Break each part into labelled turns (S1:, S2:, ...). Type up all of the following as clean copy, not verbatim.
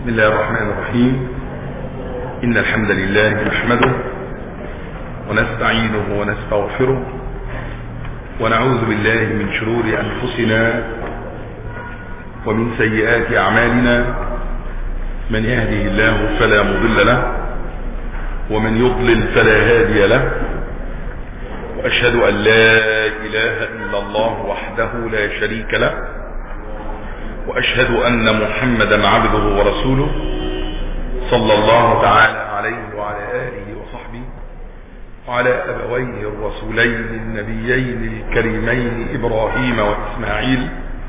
S1: بسم الله الرحمن الرحيم. إن الحمد لله نحمده ونستعينه ونستغفره ونعوذ بالله من شرور أنفسنا ومن سيئات أعمالنا. من يهده الله فلا مضل له ومن يضلل فلا هادي له، وأشهد أن لا إله إلا الله وحده لا شريك له، وأشهد أن محمدا عبده ورسوله صلى الله تعالى عليه وعلى آله وصحبه وعلى أبويه الرسولين النبيين الكريمين إبراهيم وإسماعيل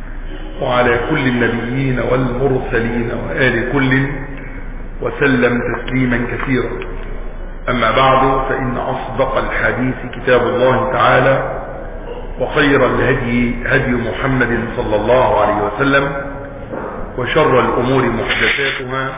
S1: وعلى كل النبيين والمرسلين وآل كل وسلم تسليما كثيرا. أما بعد، فإن أصدق الحديث كتاب الله تعالى، وخير الهدي هدي محمد صلى الله عليه وسلم، وشر الأمور محدثاتها،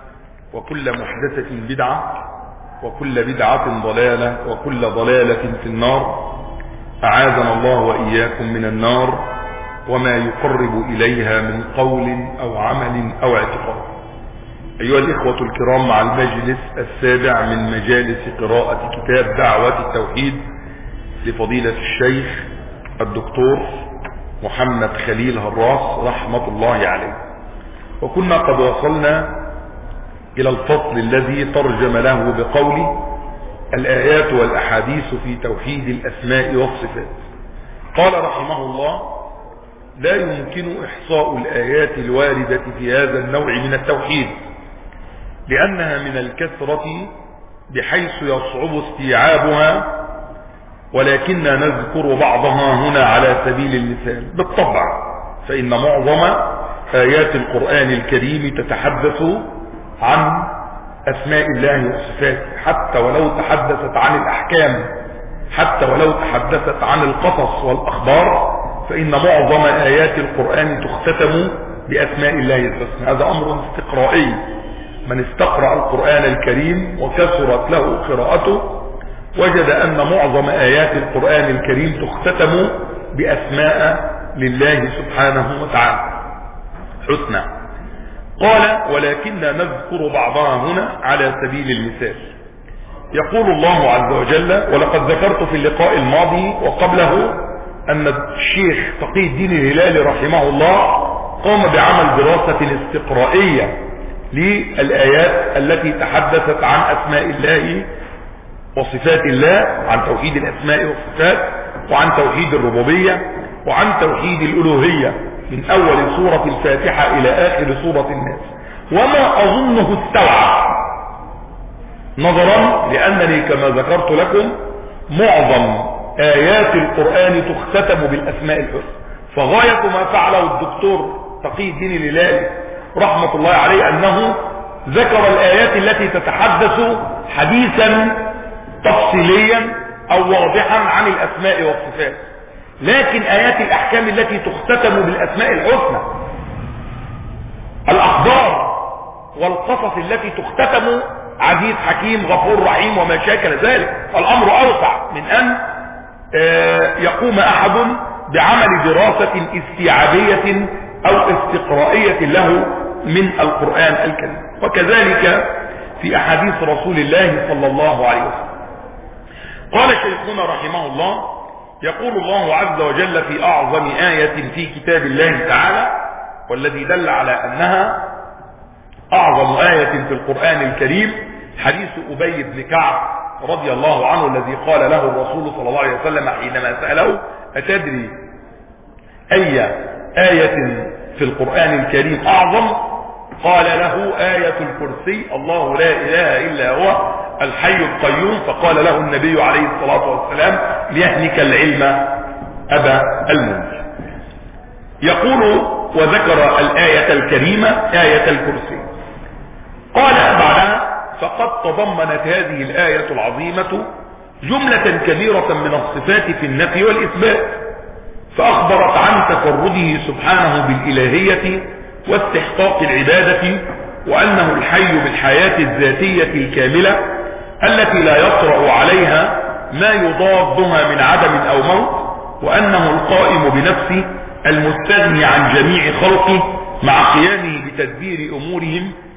S1: وكل محدثة بدعة، وكل بدعة ضلالة، وكل ضلالة في النار. أعاذنا الله وإياكم من النار وما يقرب إليها من قول أو عمل أو اعتقاد. أيها الإخوة الكرام، مع المجلس السابع من مجالس قراءة كتاب دعوة التوحيد لفضيلة الشيخ الدكتور محمد خليل هراس رحمة الله عليه. وكنا قد وصلنا إلى الفصل الذي ترجم له بقوله الآيات والأحاديث في توحيد الأسماء والصفات. قال رحمه الله: لا يمكن إحصاء الآيات الواردة في هذا النوع من التوحيد، لأنها من الكثرة بحيث يصعب استيعابها، ولكننا نذكر بعضها هنا على سبيل المثال. بالطبع فإن معظم آيات القرآن الكريم تتحدث عن أسماء الله وصفاته، حتى ولو تحدثت عن الأحكام، حتى ولو تحدثت عن القصص والأخبار، فإن معظم آيات القرآن تختتم بأسماء الله الحسنى. هذا أمر استقرائي. من استقرأ القرآن الكريم وكثرت له قراءته وجد أن معظم آيات القرآن الكريم تختتم بأسماء لله سبحانه وتعالى حسنى. قال: ولكننا نذكر بعضها هنا على سبيل المثال. يقول الله عز وجل: ولقد ذكرت في اللقاء الماضي وقبله أن الشيخ تقي الدين الهلالي رحمه الله قام بعمل دراسة استقرائية للآيات التي تحدثت عن أسماء الله وصفات الله، عن توحيد الأسماء والصفات، وعن توحيد الربوبية، وعن توحيد الألوهية، من أول سورة الفاتحة إلى آخر سورة الناس. وما أظنه استوعب، نظرا لأنني كما ذكرت لكم معظم آيات القرآن تختتم بالأسماء الحسنى. فغاية ما فعله الدكتور تقي الدين الهلالي رحمة الله عليه أنه ذكر الآيات التي تتحدث حديثا تفصيليا أو واضحا عن الأسماء والصفات، لكن آيات الأحكام التي تختتم بالأسماء الحسنى، الأخبار والقصص التي تختتم عزيز حكيم غفور رحيم وما شاكل ذلك، الأمر أوسع من أن يقوم أحد بعمل دراسة استيعابية أو استقرائية له من القرآن الكريم. وكذلك في أحاديث رسول الله صلى الله عليه وسلم. قال شيخنا رحمه الله: يقول الله عز وجل في أعظم آية في كتاب الله تعالى، والذي دل على أنها أعظم آية في القرآن الكريم، حديث أبي بن كعب رضي الله عنه الذي قال له الرسول صلى الله عليه وسلم حينما سأله: أتدري أي آية في القرآن الكريم أعظم؟ قال له: آية الكرسي، الله لا إله إلا هو الحي القيوم. فقال له النبي عليه الصلاة والسلام: ليهنك العلم أبا المنذر. يقول: وذكر الآية الكريمة آية الكرسي. قال بعدها: فقد تضمنت هذه الآية العظيمة جملة كبيرة من الصفات في النفي والإثبات، فأخبرت عن تفرده سبحانه بالإلهية واستحقاق العبادة، وأنه الحي بالحياة الذاتية الكاملة التي لا يطرأ عليها ما يضادها من عدم أو موت، وأنه القائم بنفسه المستغني عن جميع خلقه مع قيامه بتدبير أمورهم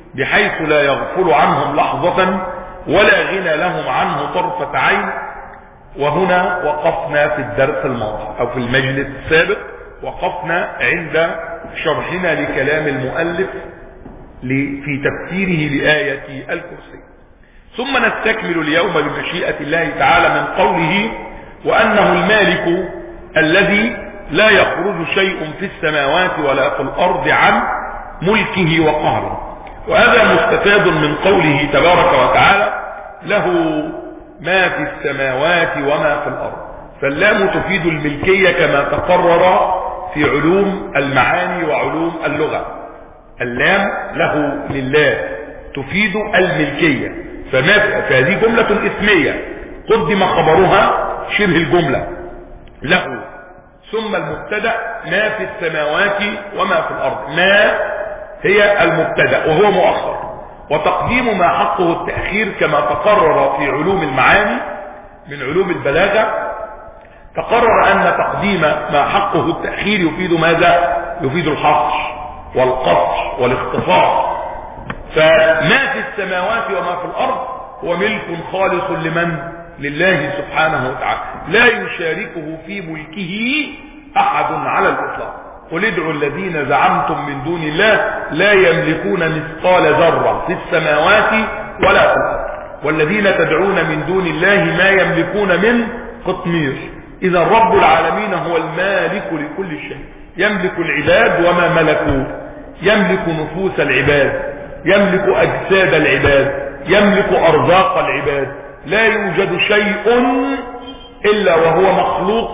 S1: بحيث لا يغفل عنهم لحظة ولا غنى لهم عنه طرفة عين. وهنا وقفنا في الدرس الماضي أو في المجلس السابق، وقفنا عند شرحنا لكلام المؤلف في تفسيره لآية الكرسي. ثم نستكمل اليوم بمشيئة الله تعالى من قوله: وأنه المالك الذي لا يخرج شيء في السماوات ولا في الأرض عن ملكه وقهره. وهذا مستفاد من قوله تبارك وتعالى: له ما في السماوات وما في الأرض. فاللام تفيد الملكية كما تقرر في علوم المعاني وعلوم اللغة. اللام له لله تفيد الملكية، فهذه جملة اسمية قدم خبرها شبه الجملة له، ثم المبتدأ ما في السماوات وما في الأرض. ما هي المبتدأ وهو مؤخر، وتقديم ما حقه التأخير كما تقرر في علوم المعاني من علوم البلاغة. تقرر أن تقديم ما حقه التأخير يفيد ماذا؟ يفيد الحصر والقصر والاختصار. فما في السماوات وما في الأرض هو ملك خالص لمن؟ لله سبحانه وتعالى، لا يشاركه في ملكه أحد على الإطلاق. قل ادعوا الذين زعمتم من دون الله لا يملكون مثقال ذرة في السماوات ولا في الأرض، والذين تدعون من دون الله ما يملكون من قطمير. إذا رب العالمين هو المالك لكل شيء، يملك العباد وما ملكوا، يملك نفوس العباد، يملك أجساد العباد، يملك أرزاق العباد. لا يوجد شيء إلا وهو مخلوق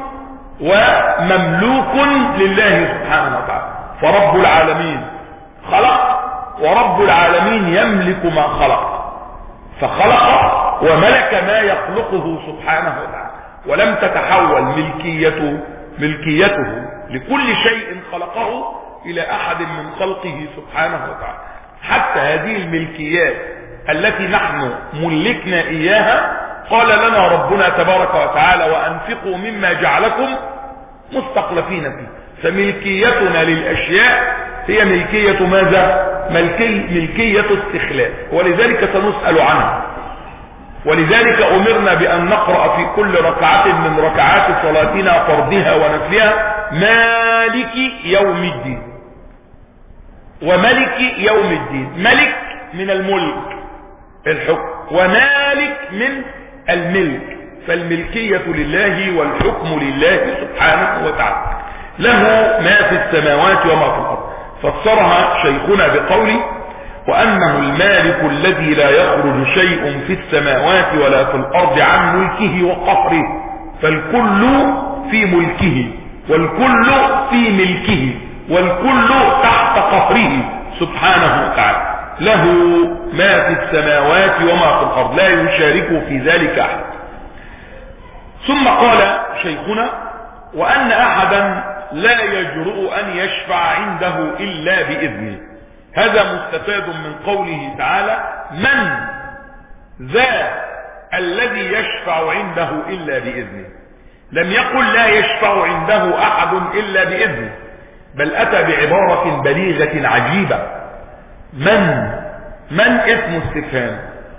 S1: ومملوك لله سبحانه وتعالى. فرب العالمين خلق، ورب العالمين يملك ما خلق، فخلق وملك ما يخلقه سبحانه وتعالى، ولم تتحول ملكيته لكل شيء خلقه إلى أحد من خلقه سبحانه وتعالى. حتى هذه الملكيات التي نحن ملكنا إياها قال لنا ربنا تبارك وتعالى: وأنفقوا مما جعلكم مستخلفين فيه. فملكيتنا للأشياء هي ملكية ماذا؟ ملكية استخلاف، ولذلك سنسأل عنها. ولذلك أمرنا بأن نقرأ في كل ركعة من ركعات صلاتنا فرضها ونفلها: مالك يوم الدين. وملك يوم الدين، ملك من الملك الحكم، ومالك من الملك، فالملكية لله والحكم لله سبحانه وتعالى. له ما في السماوات وما في الأرض. فسرها شيخنا بقوله: وأنه المالك الذي لا يخرج شيء في السماوات ولا في الأرض عن ملكه وقهره، فالكل في ملكه، والكل في ملكه، والكل تحت قهره سبحانه وتعالى. له ما في السماوات وما في الأرض، لا يشاركه في ذلك أحد. ثم قال شيخنا: وأن أحدا لا يجرؤ أن يشفع عنده إلا بإذنه. هذا مستفاد من قوله تعالى: من ذا الذي يشفع عنده إلا بإذنه. لم يقل لا يشفع عنده أحد إلا بإذنه، بل أتى بعبارة بليغة عجيبة. من اسم استفهام،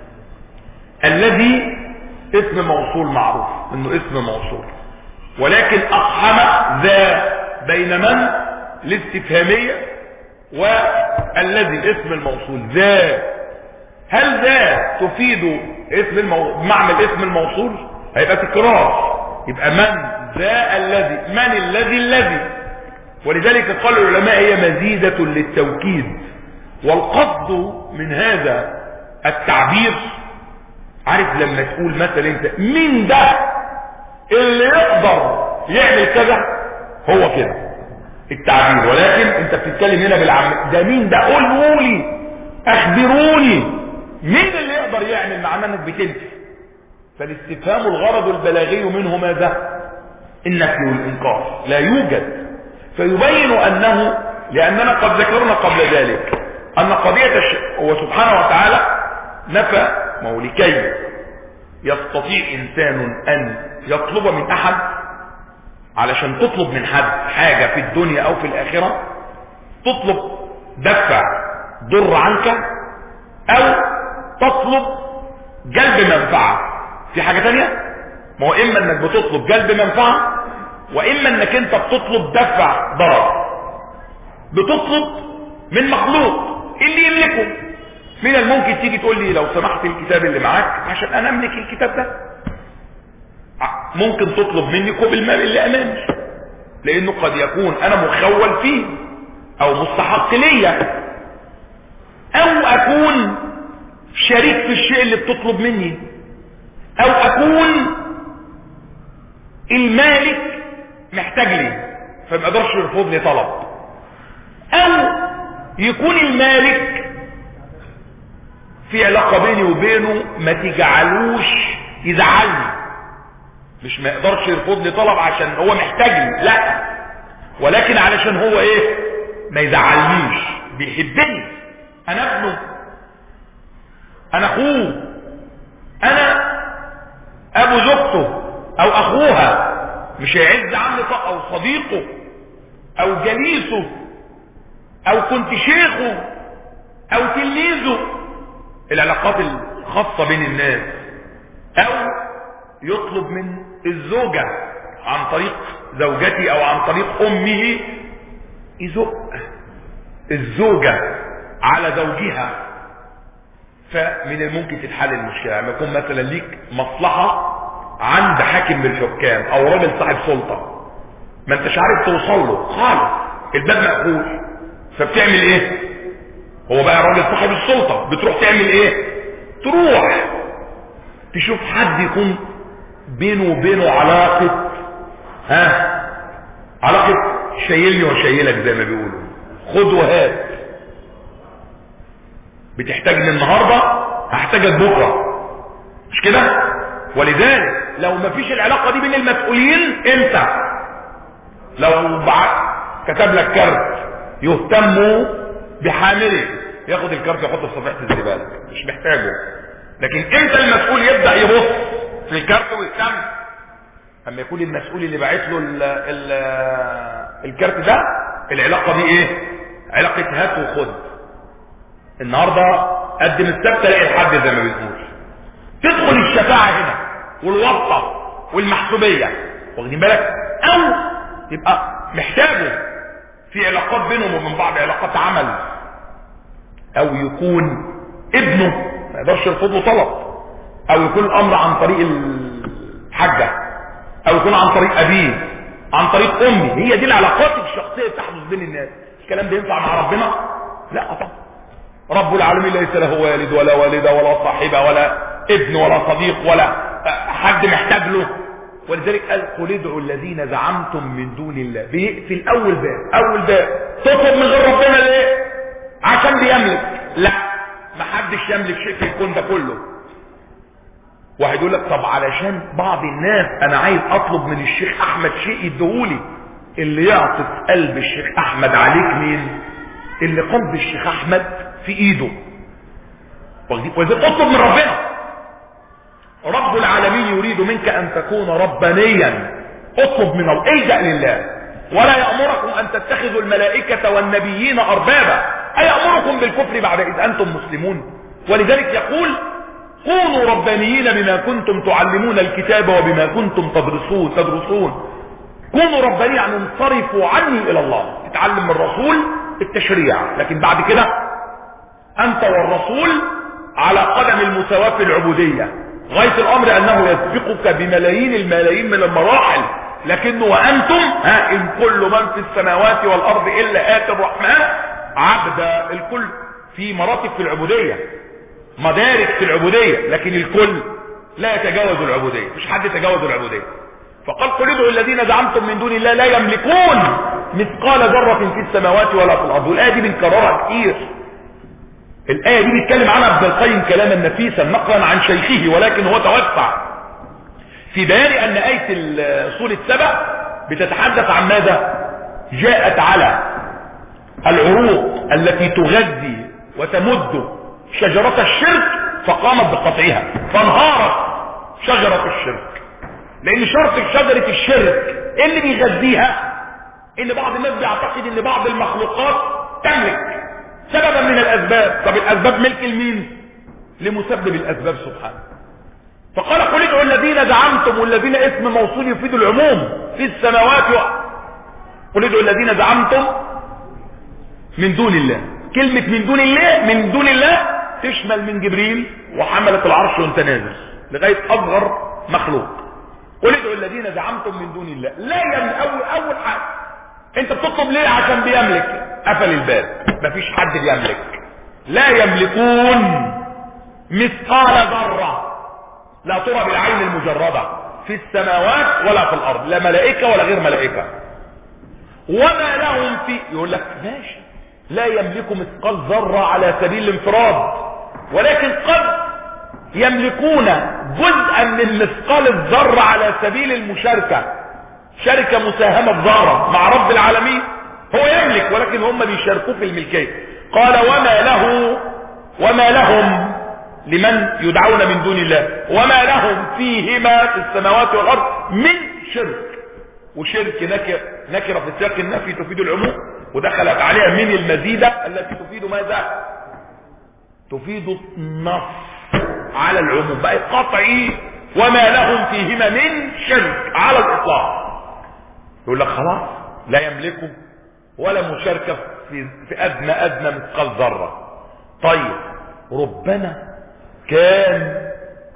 S1: الذي اسم موصول معروف انه اسم موصول، ولكن اقحم ذا بين من الاستفهامية والذي الاسم الموصول. ذا، هل ذا تفيد معنى الاسم الموصول؟ هيبقى تكرار، يبقى من ذا الذي، من الذي. ولذلك قال العلماء هي مزيدة للتوكيد. والقصد من هذا التعبير، عارف لما تقول مثلا انت مين ده اللي يقدر يعمل كذا، هو كده التعبير. ولكن انت بتتكلم هنا بالعام، ده مين ده؟ قولوا لي، اخبروني مين اللي يقدر يعمل، معناه انك بتنفي. فالاستفهام الغرض البلاغي منه ماذا؟ النفي والانكار، لا يوجد. فيبين انه، لاننا قد ذكرنا قبل ذلك ان قضية هو سبحانه وتعالى نفى مولكي. يستطيع انسان ان يطلب من احد، علشان تطلب من حد حاجة في الدنيا او في الاخرة، تطلب دفع ضر عنك او تطلب جلب منفعة. في حاجة تانية؟ ما هو اما انك بتطلب جلب منفعة، واما انك انت بتطلب دفع ضرر. بتطلب من مخلوق اللي يملكه. من الممكن تيجي تقول لي لو سمحت الكتاب اللي معاك عشان انا املك الكتاب ده. ممكن تطلب مني كوب المال اللي امامي، لانه قد يكون انا مخول فيه او مستحق ليا، او اكون شريك في الشيء اللي بتطلب مني، او اكون المالك محتاج لي فما اقدرش يرفض لي طلب، او يكون المالك في علاقة بيني وبينه ما تجعلوش يزعلني. مش ما يقدرش يرفض لي طلب عشان هو محتاجني، لا، ولكن علشان هو ايه؟ ما يزعلنيش، بيحبني، انا ابنه، انا اخوه، انا ابو زوجته او اخوها، مش هيعز عني او صديقه او جليسه او كنت شيخه او تلميذه، العلاقات الخاصة بين الناس. او يطلب من الزوجة عن طريق زوجتي او عن طريق امه يزق الزوجة على زوجها، فمن الممكن تتحل المشكلة. يعني يكون مثلا ليك مصلحة عند حاكم من الحكام او راجل صاحب سلطة، ما انتش عارف توصل له خالص، الباب مقفول، فبتعمل ايه؟ هو بقى راجل صاحب السلطة، بتروح تعمل ايه؟ تروح تشوف حد يكون بينه وبينه علاقة علاقة شايلني وشايلك زي ما بيقولوا، خد وهات. بتحتاجني النهاردة هحتاجك بكرة، مش كده؟ ولذلك لو ما فيش العلاقة دي بين المسؤولين، انت لو بعت كتب لك كارت يهتموا بحامله، ياخد الكارت يحطه في صفحة الزبالة، مش محتاجه. لكن انت المسؤول يبدأ يبص في الكارت ويهتم. اما يكون المسؤول اللي باعت له الكارت ده، العلاقة دي ايه؟ علاقة هات وخد. النهاردة قدم السبت تلاقي الحد زي ما بنقول. تدخل الشفاعة هنا والواسطة والمحسوبية، واخدين بالك؟ او يبقى محتاجه في علاقات بينهم وبين بعض، علاقات عمل، او يكون ابنه ما يقدرش يرفض له طلب، او يكون الامر عن طريق الحاجة، او يكون عن طريق ابيه، عن طريق امي. هي دي العلاقات الشخصية تحدث بين الناس. الكلام ده ينفع مع ربنا؟ لا طبعا. رب العالمين ليس له والد ولا والدة ولا صاحبة ولا ابن ولا صديق ولا حد محتاج له. ولذلك قال قل ادعوا الذين زعمتم من دون الله. في الاول باب تطلب من غير ربنا ليه؟ عشان بيملك؟ لا، ما حدش يملك شيء في الكون ده كله. واحد يقول لك طب علشان بعض الناس انا عايز اطلب من الشيخ احمد شيء يديهولي. اللي يعطف قلب الشيخ احمد عليك مين؟ اللي قلب الشيخ احمد في ايده. واذا اطلب من ربنا. رب العالمين يريد منك ان تكون ربانيا. اطلب من الله، الجأ لله. ولا يأمركم ان تتخذوا الملائكة والنبيين اربابا. ايأمركم بالكفر بعد اذ انتم مسلمون؟ ولذلك يقول كونوا ربانيين بما كنتم تعلمون الكتاب وبما كنتم تدرسون. كونوا ربانيين، يعني انصرفوا عني الى الله. تتعلم من الرسول التشريع، لكن بعد كده انت والرسول على قدم المساواة في العبودية. غاية الامر انه يسبقك بملايين الملايين من المراحل، لكنه وانتم ان كل من في السماوات والارض الا اتي الرحمن عبدا. الكل في مراتب في العبودية، مدارك في العبودية، لكن الكل لا يتجاوز العبودية، مش حد يتجاوز العبودية. فقال قل ادعوا الذين زعمتم من دون الله لا يملكون مثقال ذرة في السماوات ولا في الارض. والآية دي بنكررها كتير. الآية دي بيتكلم عنها ابن القيم كلاما نفيسا نقلا عن شيخه، ولكن هو توسع في بيان ان آية سورة سبأ بتتحدث عن ماذا؟ جاءت على العروق التي تغذي وتمد شجرة الشرك فقامت بقطعها فانهارت شجرة الشرك. لان شرط شجرة الشرك اللي بيغذيها ان بعض الناس بيعتقد ان بعض المخلوقات تملك سببا من الاسباب. طب الاسباب ملك لمين؟ لمسبب الاسباب سبحانه. فقال قل ادعوا الذين زعمتم، والذين اسم موصول يفيد العموم في السماوات قل ادعوا الذين زعمتم من دون الله. كلمة من دون الله، من دون الله تشمل من جبريل وحملة العرش وانت نازل لغاية اصغر مخلوق. قل ادعوا الذين زعمتم من دون الله. لا يملك. اول حاجة انت بتطلب ليه؟ عشان بيملك. قفل الباب، مفيش حد بيملك. لا يملكون مثقال ذرة، لا ترى بالعين المجردة، في السماوات ولا في الارض، لا ملائكة ولا غير ملائكة. وما لهم في، يقول لك ماشي، لا يملك مثقال ذرة على سبيل الانفراد، ولكن قد يملكون جزءا من مثقال الذرة على سبيل المشاركة، شركة مساهمة ذرة مع رب العالمين. هو يملك ولكن هم بيشاركوا في الملكية. قال وما لهم لمن يدعون من دون الله، وما لهم فيهما في السماوات والارض من شرك. وشرك نكره في سياق النفي تفيد العموم، ودخلت عليها من المزيدة التي تفيد ماذا؟ تفيد النص على العموم، بقى قطعي. وما لهم فيهما من شرك على الاطلاق. يقول لك خلاص لا يملكوا ولا مشاركة في ادنى مثقال ذرة. طيب ربما كان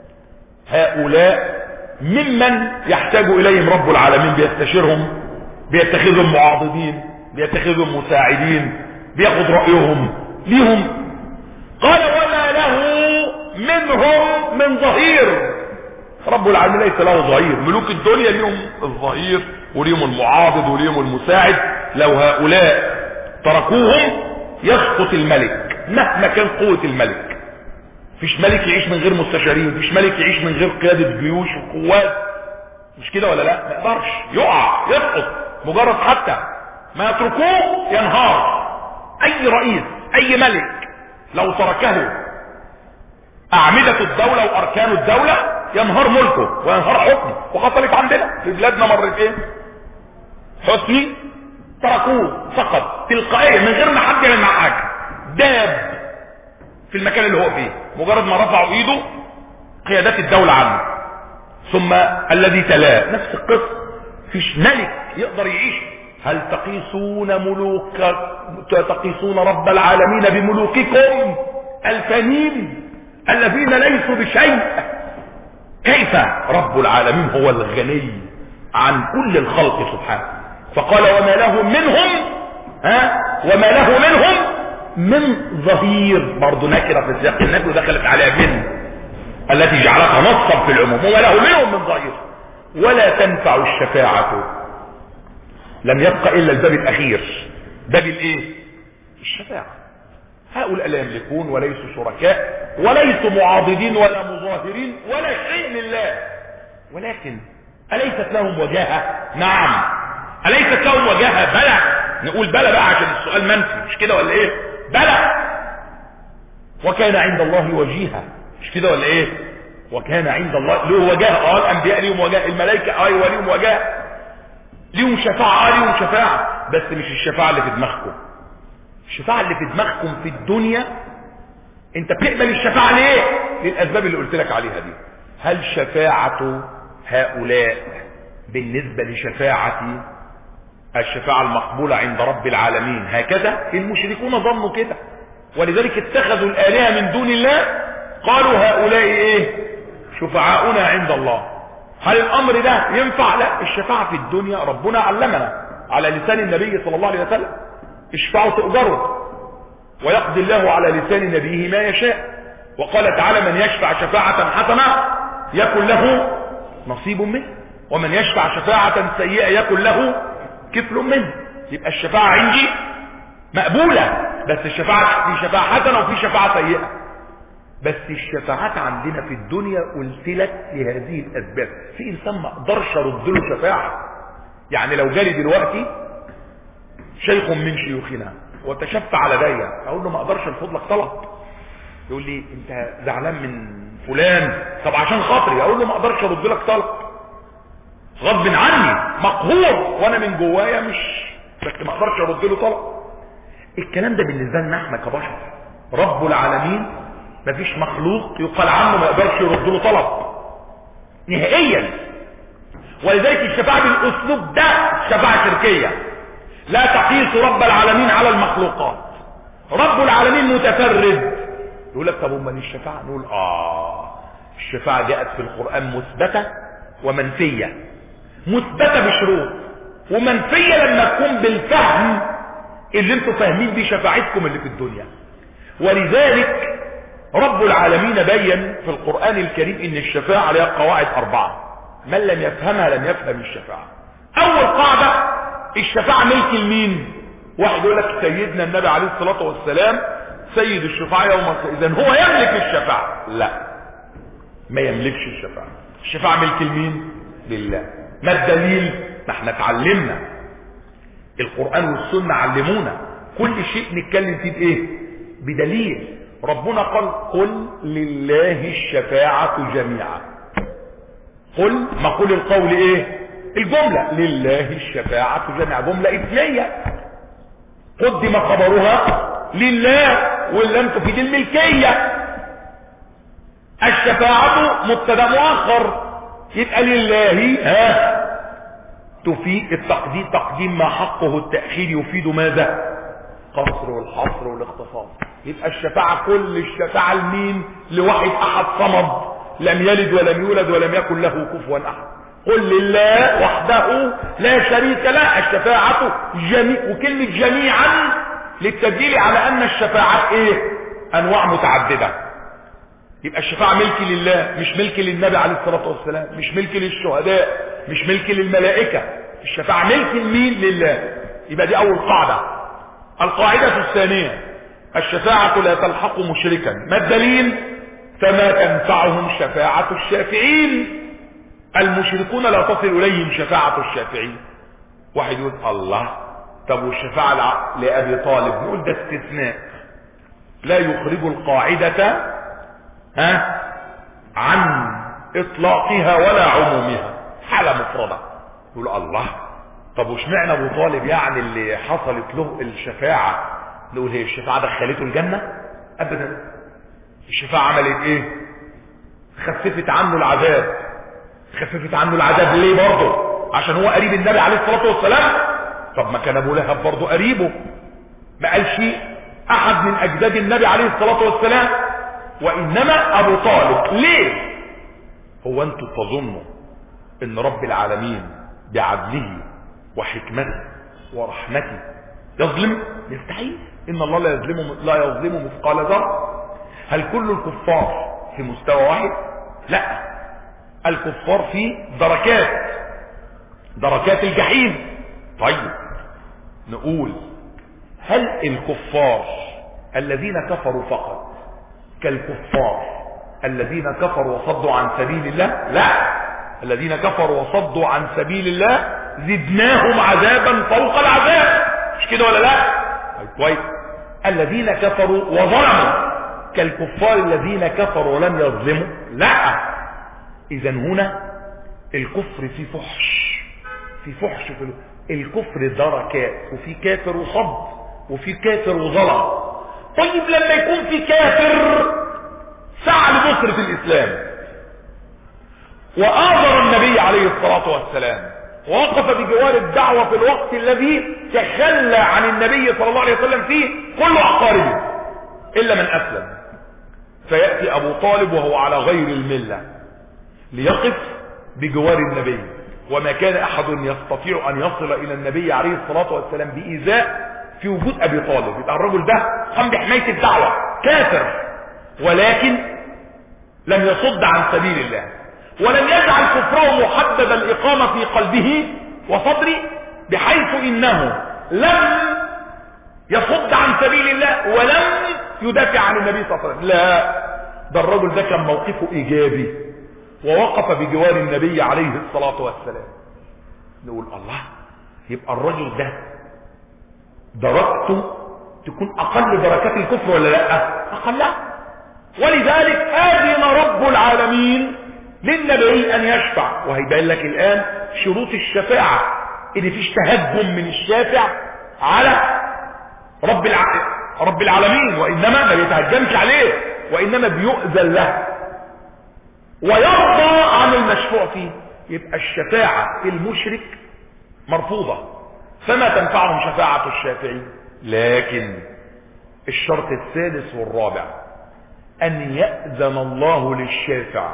S1: هؤلاء ممن يحتاج اليهم رب العالمين، بيستشيرهم، بيتخذهم معاضدين، بيتخذهم مساعدين، بياخد رأيهم ليهم. قال وما له منهم من ظهير. رب العالمين ليس له ظهير. ملوك الدنيا ليهم الظهير وليهم المعاضد وليهم المساعد. لو هؤلاء تركوهم يسقط الملك مهما كان قوة الملك. فيش ملك يعيش من غير مستشارين، فيش ملك يعيش من غير قيادة جيوش وقوات، مش كده ولا لا؟ ما يقدرش، يقع، يسقط. مجرد حتى ما يتركوه ينهار. اي رئيس، اي ملك لو تركه اعمدة الدولة واركان الدولة ينهار ملكه وينهار حكمه. وحصلت عندنا في بلادنا مرتين. حسني تركوه سقط تلقائيا من غير ما حد يعمل معاه حاجه، داب في المكان اللي هو فيه. مجرد ما رفعوا ايده قيادات الدولة عنه. ثم الذي تلاه نفس القصة. فيش ملك يقدر يعيش. هل تقيسون رب العالمين بملوككم الفانين الذين ليسوا بشيء؟ كيف رب العالمين هو الغني عن كل الخلق سبحانه. فقال وما له منهم وما له منهم من ظهير. برضو نكرة في سياق النفي ودخلت عليها من التي جعلتها نصا في العموم. وما له منهم من ظهير ولا تنفع الشفاعة. لم يبقى الا الباب الاخير، باب الايه؟ الشفاعة. هؤلاء لا يملكون وليسوا شركاء وليسوا معاضدين ولا مظاهرين ولا شيء لله، ولكن أليست لهم وجاهة؟ نعم. أليست لهم وجاهة؟ بلى. نقول بلى بقى عشان السؤال منفي، مش كده ولا ايه؟ بلى. وكان عند الله وجيها، مش كده ولا ايه؟ وكان عند الله له وجاهة. الانبياء ليهم وجاهة، الملائكة ايوه ليهم وجاهة، ليهم شفاعة، ليهم شفاعة، بس مش الشفاعة اللي في دماغكم. الشفاعة اللي في دماغكم في الدنيا انت بتقبل الشفاعة ليه؟ للاسباب اللي قلت لك عليها دي. هل شفاعة هؤلاء بالنسبة لشفاعة الشفاعة المقبولة عند رب العالمين هكذا؟ المشركون ظنوا كده، ولذلك اتخذوا الآلهة من دون الله. قالوا هؤلاء ايه؟ شفعاؤنا عند الله. هل الامر ده ينفع؟ لا. الشفاعة في الدنيا ربنا علمنا على لسان النبي صلى الله عليه وسلم اشفعوا تؤجروا، ويقضي الله على لسان نبيه ما يشاء. وقال تعالى من يشفع شفاعة حسنة يكن له نصيب منه، ومن يشفع شفاعة سيئة يكن له كفل منه. يبقى الشفاعة عندي مقبولة، بس الشفاعة في شفاعة حسنة وفي شفاعة سيئة. بس الشفاعات عندنا في الدنيا قلت لك لهذه الاسباب. في انسان ما اقدرش ارد له شفاعة. يعني لو جالي دلوقتي شيخ من شيوخنا وتشفع على داية، اقول له ما اقدرش ارفض لك طلب. يقول لي انت زعلان من فلان، طب عشان خاطري. اقول له ما اقدرش ارد لك طلب، غصب عني، مقهور، وانا من جوايا مش، بس ما اقدرش ارد له طلب. الكلام ده بالنسبة لنا احنا كبشر. رب العالمين مفيش مخلوق يقال عنه ما يقدرش يرد له طلب نهائيا. ولذلك الشفاعة بالاسلوب ده شفاعة شركية، لا تقيس رب العالمين على المخلوقات. رب العالمين متفرد. يقول لك طب امال الشفاعة؟ نقول الشفاعة جاءت في القرآن مثبتة ومنفية. مثبتة بشروط، ومنفية لما تكون بالفهم اللي انتوا فاهمين بيه شفاعتكم اللي في الدنيا. ولذلك رب العالمين بين في القرآن الكريم ان الشفاعة لها قواعد 4، من لم يفهمها لم يفهم الشفاعة. اول قاعدة، الشفاعة ملك المين؟ واحد يقول لك سيدنا النبي عليه الصلاة والسلام سيد الشفاعة يوم القيامة، اذا هو يملك الشفاعة. لا، ما يملكش الشفاعة. الشفاعة ملك المين؟ لله. ما الدليل؟ ما احنا اتعلمنا القرآن والسنة علمونا كل شيء نتكلم فيه بايه؟ بدليل. ربنا قل لله الشفاعة جميعا. قل، ما قول القول ايه؟ الجملة لله الشفاعة جميعا، جملة إثنية قدم خبرها لله، واللام تفيد الملكية. الشفاعة مبتدا مؤخر، يبقى لله تفيد التقديم، تقديم ما حقه التأخير يفيد ماذا؟ قصر والحصر والاختصاص. يبقى الشفاعة كل الشفاعة لمين؟ لواحد احد صمد لم يلد ولم يولد ولم يكن له كفوا احد. قل لله وحده لا شريك له الشفاعة جميع. وكلمة جميعا للتدليل على ان الشفاعات ايه؟ انواع متعددة. يبقى الشفاعة ملك لله، مش ملك للنبي عليه الصلاة والسلام، مش ملك للشهداء، مش ملك للملائكة. الشفاعة ملك لمين؟ لله. يبقى دي اول قاعدة. القاعدة الثانية، الشفاعة لا تلحق مشركا. ما الدليل؟ فما تنفعهم شفاعة الشافعين. المشركون لا تصل اليهم شفاعة الشافعين. واحد يقول الله، طب والشفاعة لأبي طالب؟ نقول ده استثناء لا يخرج القاعدة عن اطلاقها ولا عمومها، حالة مفردة. يقول الله، طب واشمعنى ابو طالب يعني اللي حصلت له الشفاعة؟ نقول هي الشفاعة دخلته الجنة؟ ابدا. الشفاعة عملت ايه؟ خففت عنه العذاب. خففت عنه العذاب ليه برضه؟ عشان هو قريب النبي عليه الصلاة والسلام. طب ما كان ابو لهب برضه قريبه، ما قالش احد من اجداد النبي عليه الصلاة والسلام، وانما ابو طالب. ليه؟ هو انتوا تظنوا ان رب العالمين بعدله وحكمته ورحمته يظلم؟ يستحيل. ان الله لا يظلم مثقال ذرة. هل كل الكفار في مستوى واحد؟ لا، الكفار في دركات الجحيم. طيب نقول هل الكفار الذين كفروا فقط كالكفار الذين كفروا وصدوا عن سبيل الله؟ لا، الذين كفروا وصدوا عن سبيل الله زدناهم عذابا فوق العذاب. مش كده ولا لا؟ كويس. الذين كفروا وظلموا كالكفار الذين كفروا ولم يظلموا؟ لا. اذا هنا الكفر في فحش، في الكفر دركات، وفي كافر وصد، وفي كافر وظلم. طيب لما يكون في كافر سعى لنصرة الاسلام وآذر النبي عليه الصلاة والسلام ووقف بجوار الدعوة في الوقت الذي تخلى عن النبي صلى الله عليه وسلم فيه كل أقاربه إلا من أسلم، فيأتي أبو طالب وهو على غير الملة ليقف بجوار النبي، وما كان أحد يستطيع أن يصل إلى النبي عليه الصلاة والسلام بإيذاء في وجود أبي طالب. يبقى الرجل ده قام بحماية الدعوة، كافر ولكن لم يصد عن سبيل الله، ولم يجعل كفره محدد الإقامة في قلبه وصدره بحيث إنه لم يصد عن سبيل الله ولم يدافع عن النبي صلى الله عليه وسلم. لا، ده الرجل ده كان موقفه إيجابي ووقف بجوار النبي عليه الصلاة والسلام. نقول الله، يبقى الرجل ده درجته تكون أقل دركات الكفر ولا لا؟ أقلها. ولذلك آذن رب العالمين للنبي أن يشفع، وهيبين لك الآن شروط الشفاعة، إن فيش تهجم من الشافع على رب العالمين، وإنما ما بيتهجمش عليه، وإنما بيؤذن له ويرضى عن المشفوع فيه. يبقى الشفاعة في المشرك مرفوضة، فما تنفعهم شفاعة الشافعين. لكن الشرط الثالث والرابع أن يأذن الله للشافع،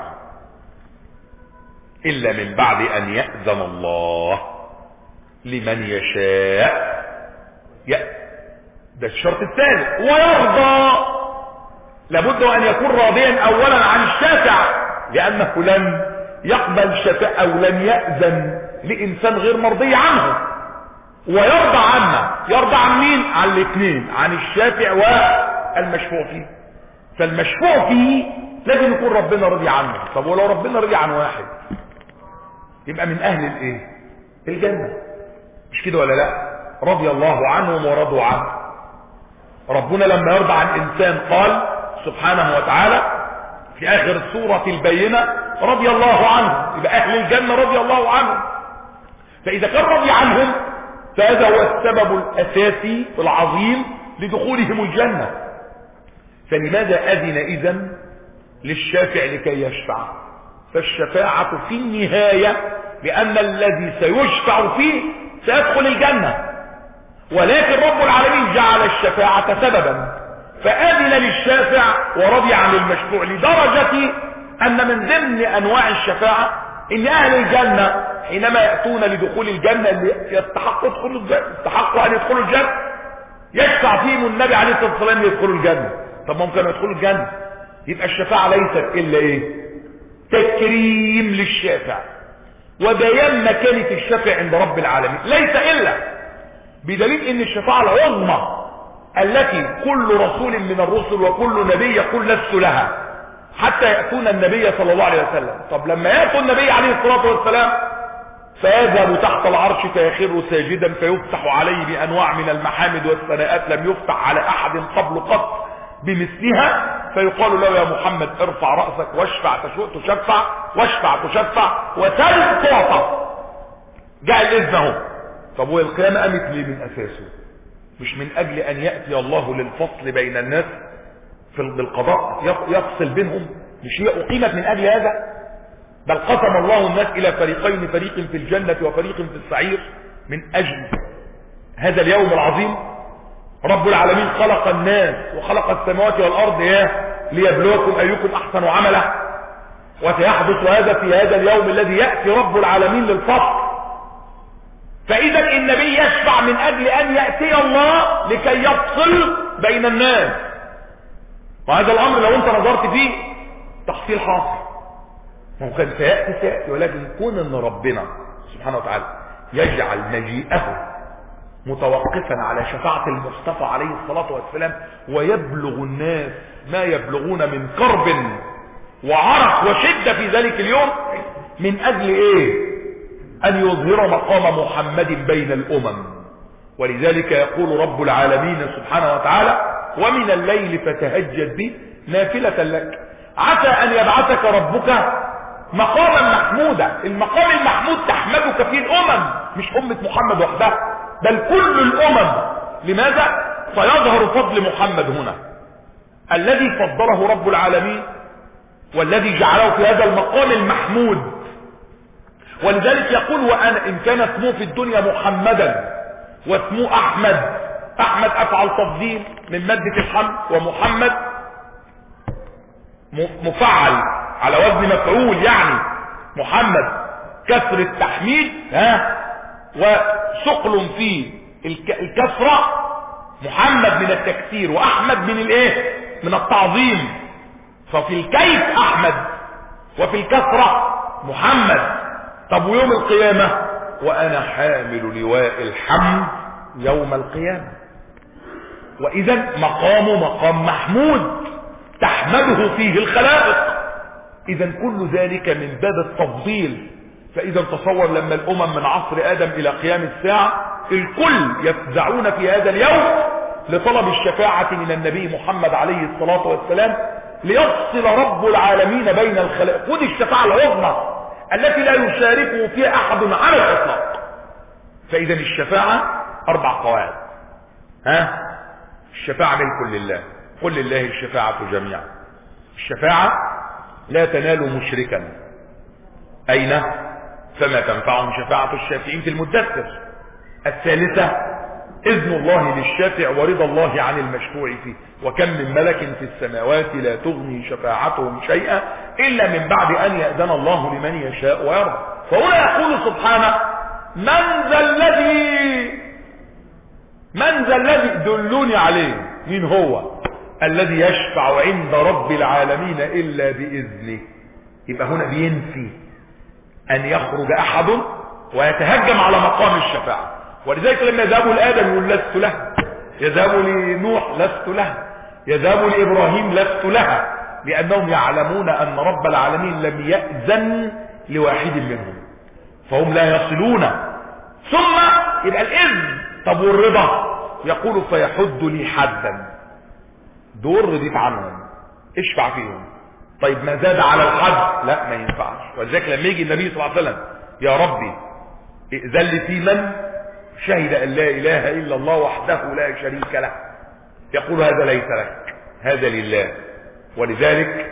S1: إلا من بعد أن يأذن الله لمن يشاء. ده الشرط الثالث. ويرضى، لابد أن يكون راضيا أولا عن الشافع، لأنه لن يقبل شفاعة أو لن يأذن لإنسان غير مرضي عنه. ويرضى عنه، يرضى عن مين؟ عن الاثنين، عن الشافع والمشفوع فيه. فالمشفوع فيه لازم يكون ربنا رضي عنه. طب ولو ربنا رضي عن واحد يبقى من أهل الايه؟ الجنة، مش كده ولا لا؟ رضي الله عنهم ورضوا عنه. ربنا لما يرضى عن إنسان قال سبحانه وتعالى في آخر سورة البينة رضي الله عنه، يبقى أهل الجنة رضي الله عنهم. فإذا كان رضي عنهم فهذا هو السبب الأساسي العظيم لدخولهم الجنة. فلماذا أذن إذن للشافع لكي يشفع؟ فالشفاعة في النهاية لأن الذي سيشفع فيه سيدخل الجنة، ولكن رب العالمين جعل الشفاعة سببا، فأذن للشافع ورضي عن المشفوع، لدرجة أن من ضمن أنواع الشفاعة إن أهل الجنة حينما يأتون لدخول الجنة اللي يستحقوا أن يدخلوا الجنة يشفع فيهم النبي عليه الصلاة والسلام يدخلوا الجنة. طب ممكن يدخلوا الجنة، يبقى الشفاعة ليست إلا إيه؟ تكريم للشافع وبيان مكانة الشافع عند رب العالمين، ليس إلا بدليل ان الشفاعة العظمى التي كل رسول من الرسل وكل نبي يقول لست لها حتى يأتون النبي صلى الله عليه وسلم. طب لما يأتوا النبي عليه الصلاة والسلام فيذهب تحت العرش فيخر ساجدا فيفتح عليه بأنواع من المحامد والثناءات لم يفتح على أحد قبل قط بمثلها، فيقال له يا محمد ارفع رأسك واشفع تشفع، واشفع تشفع، وسل تعطى. جاء الإذن اهو. طب والقيامة قامت ليه من أساسه؟ مش من أجل أن يأتي الله للفصل بين الناس بالقضاء يفصل بينهم؟ مش هي أقيمت من أجل هذا؟ بل قسم الله الناس إلى فريقين، فريق في الجنة وفريق في السعير، من أجل هذا اليوم العظيم. رب العالمين خلق الناس وخلق السماوات والأرض ليبلوكم أيكم أحسن عملا، وسيحدث هذا في هذا اليوم الذي يأتي رب العالمين للفصل. فإذا النبي يشفع من أجل أن يأتي الله لكي يفصل بين الناس، وهذا الأمر لو أنت نظرت فيه تحصيل حاصل. ممكن سيأتي ولكن يكون أن ربنا سبحانه وتعالى يجعل مجيئه متوقفا على شفاعة المصطفى عليه الصلاة والسلام، ويبلغ الناس ما يبلغون من كرب وعرق وشدة في ذلك اليوم من أجل إيه؟ أن يظهر مقام محمد بين الأمم. ولذلك يقول رب العالمين سبحانه وتعالى ومن الليل فتهجد به نافلة لك عسى أن يبعثك ربك مقاما محمودا. المقام المحمود تحمدك فيه الأمم، مش أمة محمد وحدها بل كل الأمم. لماذا؟ فيظهر فضل محمد هنا الذي فضله رب العالمين والذي جعله في هذا المقام المحمود. ولذلك يقول وأنا إن كان اسمه في الدنيا محمدا واسمه أحمد، أحمد أفعل تفضيل من مادة الحمد، ومحمد مفعل على وزن مفعول، يعني محمد كسر التحميد وثقل في الكسرة، محمد من التكسير وأحمد من الايه؟ من التعظيم. ففي الكيف أحمد وفي الكسرة محمد. طب ويوم القيامة وأنا حامل لواء الحمد يوم القيامة. وإذا مقام محمود تحمده فيه الخلائق. إذا كل ذلك من باب التفضيل. فإذا تصور لما الأمم من عصر آدم إلى قيام الساعة الكل يفزعون في هذا اليوم لطلب الشفاعة من النبي محمد عليه الصلاة والسلام ليفصل رب العالمين بين الخلائق. ودي الشفاعة العظمى التي لا يشاركه فيها أحد على الإطلاق. فإذا الشفاعة 4 قواعد. الشفاعة ملك لله، قل لله الشفاعة جميعا. الشفاعة لا تنال مشركا. أين؟ فما تنفعهم شفاعة الشافعين في المدثر. الثالثة إذن الله للشافع ورضا الله عن المشفوع فيه. وكم من ملك في السماوات لا تغني شفاعتهم شيئا إلا من بعد أن يأذن الله لمن يشاء ويرضى. فهنا يقول سبحانه من ذا الذي دلوني عليه. مين هو الذي يشفع عند رب العالمين إلا بإذنه؟ يبقى هنا بينفي أن يخرج أحد ويتهجم على مقام الشفاعة. ولذلك لما يذهبوا لآدم يقول لست له، يذهبوا لنوح لست له، يذهبوا لإبراهيم لست لها، لأنهم يعلمون أن رب العالمين لم يأذن لواحد منهم، فهم لا يصلون. ثم يبقى الإذن. طب والرضا؟ يقول فيحد لي حدا، دور رضيت عنهم اشفع فيهم. طيب ما زاد على الحد؟ لا ما ينفعش. ولذلك لما يجي النبي صلى الله عليه وسلم يا ربي ائذن لي في من شهد أن لا إله إلا الله وحده لا شريك له، يقول هذا ليس لك، هذا لله. ولذلك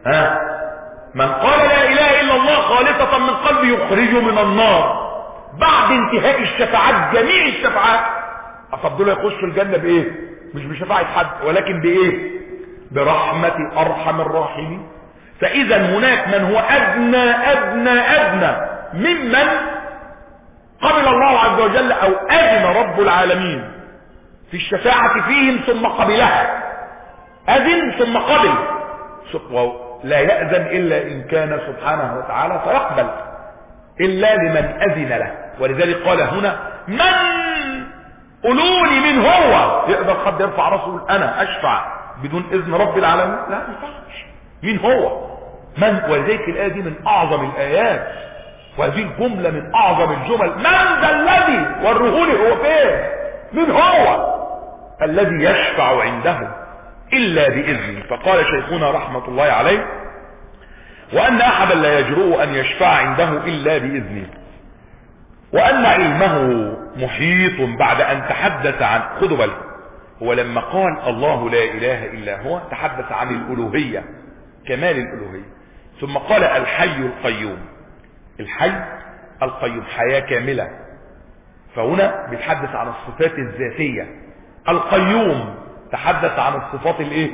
S1: من قال لا إله إلا الله خالصة من قلبه يخرجه من النار بعد انتهاء الشفاعات، جميع الشفاعات. أفضل يخش الجنة بإيه؟ مش بشفاعة حد، ولكن بإيه؟ برحمة أرحم الراحمين. فإذا هناك من هو أدنى أدنى أدنى ممن قبل الله عز وجل أو أذن رب العالمين في الشفاعة فيهم ثم قبلها. أذن ثم قبل، لا يأذن إلا إن كان سبحانه وتعالى فيقبل، إلا لمن أذن له. ولذلك قال هنا من قولوني من هو. يقدر حد يرفع راسه أنا أشفع بدون إذن رب العالمين؟ لا ما ينفعش. مين هو؟ من؟ ولذلك الآية دي من أعظم الآيات، وهذه الجملة من أعظم الجمل. من ذا الذي ورهولي هو فين؟ من هو الذي يشفع عنده إلا بإذنه؟ فقال شيخنا رحمة الله عليه وأن أحدا لا يجرؤ أن يشفع عنده إلا بإذنه، وأن علمه محيط بعد أن تحدث عن، خذوا بالكم، هو لما قال الله لا إله إلا هو تحدث عن الألوهية، كمال الألوهية، ثم قال الحي القيوم. الحي القيوم حياة كاملة، فهنا بيتحدث عن الصفات الذاتية. القيوم تحدث عن الصفات الايه؟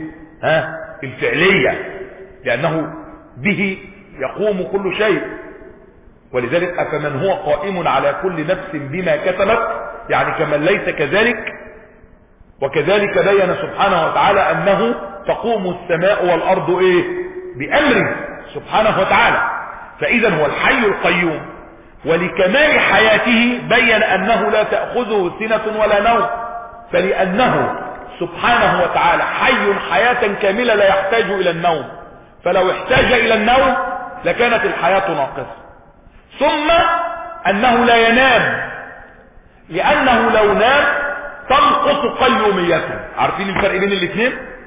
S1: الفعلية، لأنه به يقوم كل شيء. ولذلك أفمن هو قائم على كل نفس بما كسبت، يعني كمن ليس كذلك. وكذلك بين سبحانه وتعالى أنه تقوم السماء والأرض ايه؟ بأمره سبحانه وتعالى. فإذا هو الحي القيوم، ولكمال حياته بين أنه لا تأخذه سنة ولا نوم، فلأنه سبحانه وتعالى حي حياة كاملة لا يحتاج إلى النوم، فلو احتاج إلى النوم لكانت الحياة ناقصة. ثم أنه لا ينام، لأنه لو نام تنقص قيوميته. عارفين الفرق بين الاثنين؟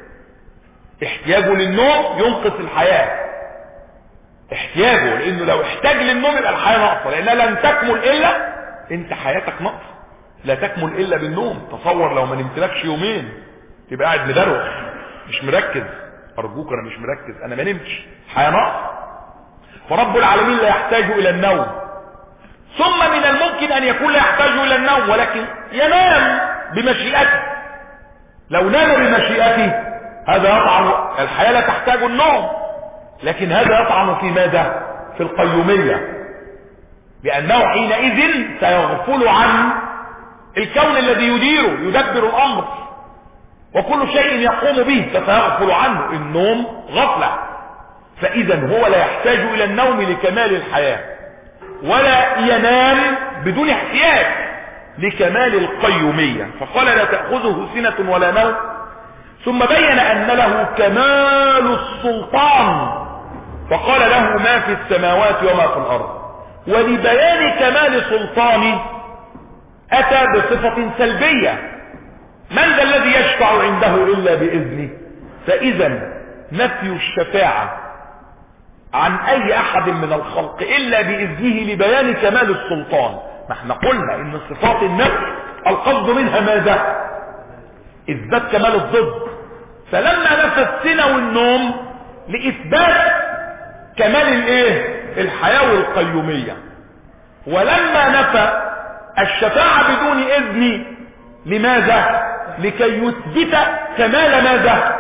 S1: احتياجه للنوم ينقص الحياة، احتياجه، لأنه لو احتاج للنوم يبقى الحياة ناقصة، لأنها لن تكمل إلا انت حياتك ناقصة، لا تكمل إلا بالنوم. تصور لو ما نمتلكش يومين تبقى قاعد مدروخ مش مركز. أرجوك أنا مش مركز، أنا ما نمتش، حياة ناقصة. فرب العالمين لا يحتاج إلى النوم. ثم من الممكن أن يكون لا يحتاج إلى النوم ولكن ينام بمشيئته. لو نام بمشيئته هذا يطعن، الحياة لا تحتاج النوم، لكن هذا يطعن في ماذا؟ في القيومية، لأنه حينئذ سيغفل عن الكون الذي يديره يدبر الأمر وكل شيء يقوم به، فسيغفل عنه. النوم غفلة. فإذا هو لا يحتاج إلى النوم لكمال الحياة، ولا ينام بدون احتياج لكمال القيومية. فقال لا تأخذه سنة ولا نوم، ثم بين أن له كمال السلطان، فقال له ما في السماوات وما في الأرض. ولبيان كمال سلطانه أتى بصفة سلبية، من ذا الذي يشفع عنده إلا بإذنه. فإذا نفي الشفاعة عن أي أحد من الخلق إلا بإذنه لبيان كمال السلطان. ما احنا قلنا إن صفات النفس القصد منها ماذا؟ إثبات كمال الضد. فلما نفى السنة والنوم لإثبات كمال الايه؟ الحياة والقيومية. ولما نفى الشفاعة بدون إذن لماذا؟ لكي يثبت كمال ماذا؟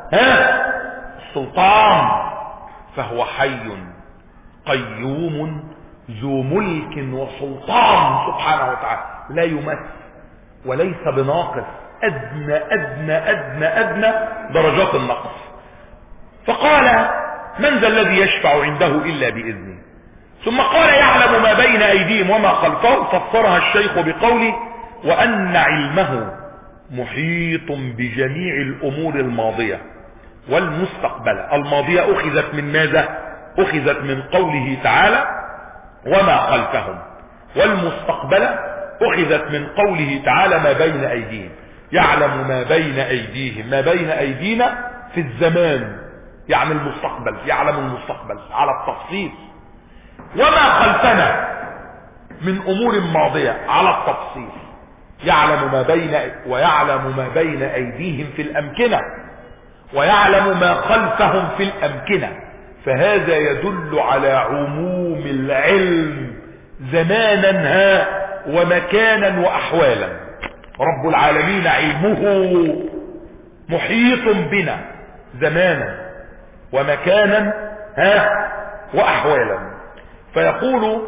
S1: السلطان. فهو حي قيوم ذو ملك وسلطان سبحانه وتعالى، لا يمس وليس بناقص، أدنى أدنى أدنى أدنى درجات النقص. فقال من ذا الذي يشفع عنده إلا بإذنه. ثم قال يعلم ما بين أيديهم وما خلفهم، فسرها الشيخ بقوله وأن علمه محيط بجميع الأمور الماضية والمستقبلة. الماضية أخذت من ماذا؟ أخذت من قوله تعالى وما خلفهم، والمستقبلة أخذت من قوله تعالى ما بين أيديهم. يعلم ما بين أيديهم، ما بين أيدينا في الزمان يعني المستقبل، يعلم المستقبل على التفصيل. وما خلفنا من أمور ماضية على التفصيل، يعلم ما بين ويعلم ما بين أيديهم في الأمكنة، ويعلم ما خلفهم في الأمكنة. فهذا يدل على عموم العلم زمانا ومكانا وأحوالا. رب العالمين علمه محيط بنا زمانا ومكانا وأحوالا. فيقول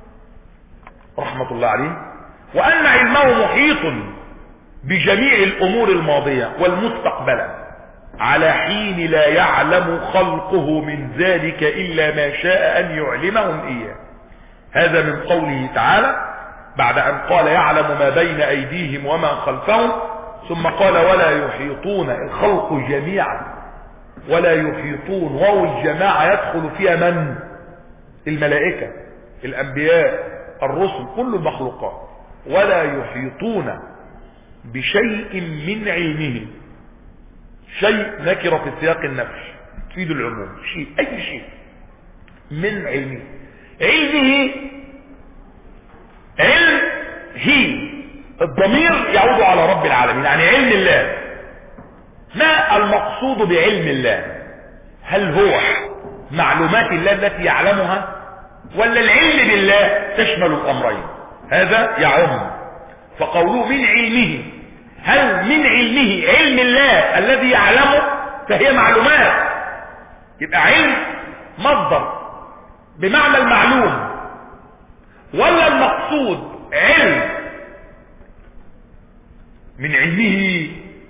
S1: رحمة الله عليه وأن علمه محيط بجميع الأمور الماضية والمستقبلة على حين لا يعلم خلقه من ذلك إلا ما شاء أن يعلمهم إياه. هذا من قوله تعالى بعد أن قال يعلم ما بين أيديهم وما خلفهم، ثم قال ولا يحيطون الخلق جميعا، ولا يحيطون واو الجماعة يدخل فيها من؟ الملائكة، الأنبياء، الرسل، كل المخلوقات. ولا يحيطون بشيء من علمه. شيء نكرة في سياق النفي تفيد العموم، شيء أي شيء من علمه. علمه علم هي الضمير يعود على رب العالمين، يعني علم الله. ما المقصود بعلم الله؟ هل هو معلومات الله التي يعلمها، ولا العلم بالله تشمل الأمرين؟ هذا يعم. فقوله من علمه، هل من علمه علم الله الذي يعلمه؟ فهي معلومات، يبقى علم مصدر بمعنى المعلوم، ولا المقصود علم من علمه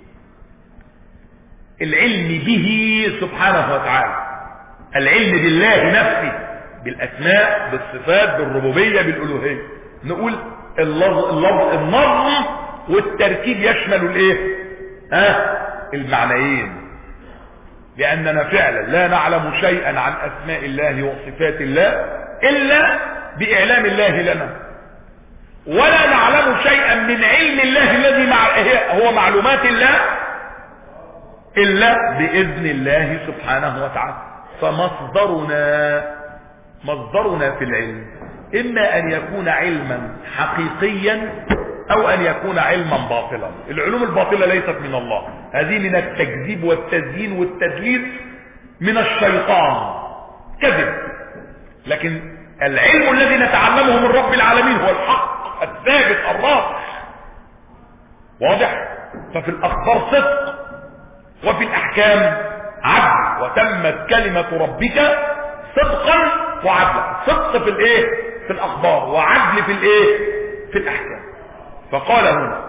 S1: العلم به سبحانه وتعالى، العلم بالله نفسه، بالأسماء، بالصفات، بالربوبية، بالألوهية. نقول النظم والتركيب يشمل الايه؟ المعنيين. لأننا فعلا لا نعلم شيئا عن أسماء الله وصفات الله إلا بإعلام الله لنا، ولا نعلم شيئا من علم الله الذي هو معلومات الله إلا بإذن الله سبحانه وتعالى. فمصدرنا في العلم إما أن يكون علما حقيقيا أو أن يكون علما باطلا. العلوم الباطلة ليست من الله، هذه من التكذيب والتزيين والتدليس من الشيطان، كذب. لكن العلم الذي نتعلمه من رب العالمين هو الحق الثابت الراسخ، واضح؟ ففي الأخبار صدق وفي الأحكام عدل، وتمت كلمة ربك صدقا وعدلا. صدق في الايه؟ في الأخبار، وعدل في الايه؟ في الأحكام. فقال هنا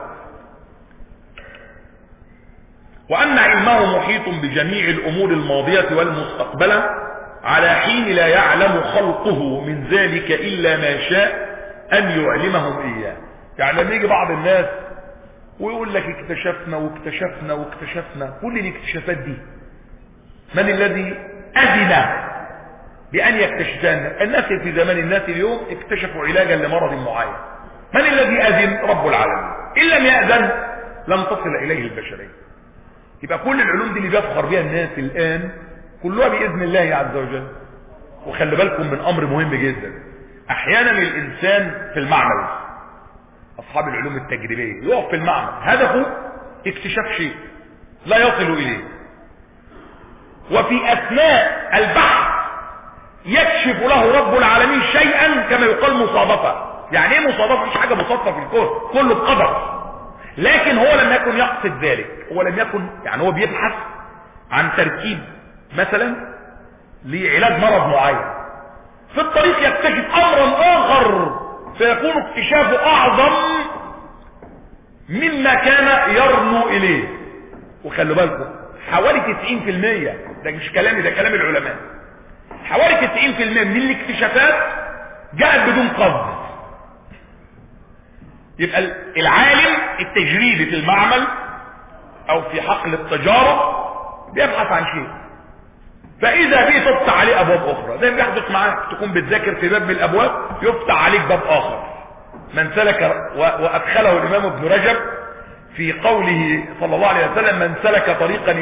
S1: وأن علمه محيط بجميع الأمور الماضية والمستقبلة على حين لا يعلم خلقه من ذلك إلا ما شاء أن يعلمهم إياه. يعني لما يجي بعض الناس ويقول لك اكتشفنا واكتشفنا واكتشفنا، كل الاكتشافات دي من الذي أذن بأن يكتشفان؟ الناس في زمان الناس اليوم اكتشفوا علاجا لمرض معين، من الذي أذن؟ رب العالمين. إن لم يأذن لم تصل إليه البشرية. يبقى كل العلوم دي اللي بيفخر بها الناس الآن كلها بإذن الله عز وجل. وخلي بالكم من أمر مهم جدا، أحيانا الإنسان في المعمل، أصحاب العلوم التجريبية يقف في المعمل هدفه اكتشاف شيء لا يصل اليه، وفي اثناء البحث يكشف له رب العالمين شيئا كما يقال مصادفة. يعني ايه مصادفة؟ مش حاجة مصادفة في الكون، كله بقدر. لكن هو لم يكن يقصد ذلك، هو لم يكن يعني هو بيبحث عن تركيب مثلا لعلاج مرض معين، في الطريق يكتشف امرا اخر فيكون اكتشافه اعظم مما كان يرنو اليه. وخلوا بالكم حوالي 90%، ده مش كلامي، ده كلام العلماء، حوالي 90% من الاكتشافات جاءت بدون قصد. يبقى العالم التجريبي في المعمل او في حقل التجارب بيبحث عن شيء، فاذا به تفتح عليه ابواب اخرى، زي ما بيحدث معاك تكون بتذاكر في باب من الابواب يفتح عليك باب اخر. من سلك وادخله الامام ابن رجب في قوله صلى الله عليه وسلم: من سلك طريقا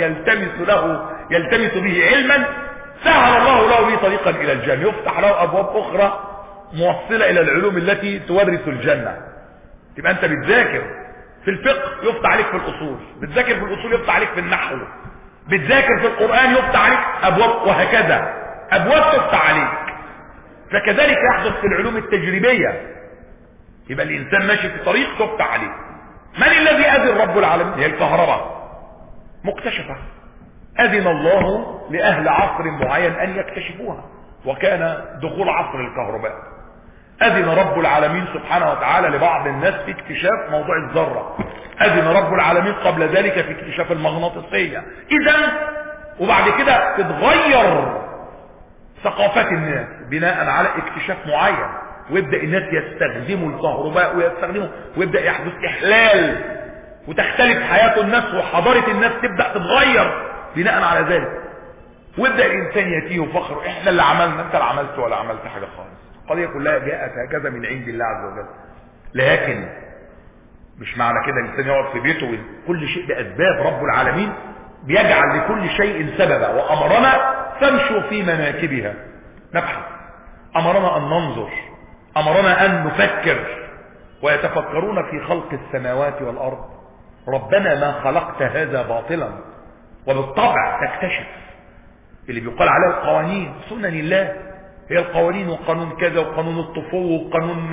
S1: يلتمس به علما سهل الله له به طريقا الى الجنه، يفتح له ابواب اخرى موصله الى العلوم التي تورث الجنه. تبقى انت بتذاكر في الفقه يفتح عليك في الاصول، بتذاكر في الاصول يفتح عليك في النحو، بتذاكر في القرآن يفتح عليك ابواب، وهكذا ابواب تفتح عليك. فكذلك يحدث في العلوم التجريبية، يبقى الانسان ماشي في طريق تفتح عليه. من الذي اذن رب العالمين؟ هي الكهرباء مكتشفة، اذن الله لاهل عصر معين ان يكتشفوها، وكان دخول عصر الكهرباء. اذن رب العالمين سبحانه وتعالى لبعض الناس في اكتشاف موضوع الذرة، اذن رب العالمين قبل ذلك في اكتشاف المغناطيسية. اذا وبعد كده تتغير ثقافات الناس بناء على اكتشاف معين، ويبدأ الناس يستخدموا الكهرباء ويبدأ يحدث احلال، وتختلف حياة الناس وحضارة الناس تبدأ تتغير بناء على ذلك، ويبدأ الانسان يتيه فخر: احنا اللي عملنا، انت اللي عملت ولا عملت حاجة خالص. القضية كلها جاءت هكذا من عند الله عز وجل. لكن مش معنى كده الانسان يقعد في بيته، كل شيء بأسباب. رب العالمين بيجعل لكل شيء سببا، وأمرنا فامشوا في مناكبها، نبحث، أمرنا أن ننظر، أمرنا أن نفكر. ويتفكرون في خلق السماوات والأرض ربنا ما خلقت هذا باطلا. وبالطبع تكتشف اللي بيقال عليه القوانين، سنن الله، هي القوانين، وقانون كذا، وقانون الطفو، وقانون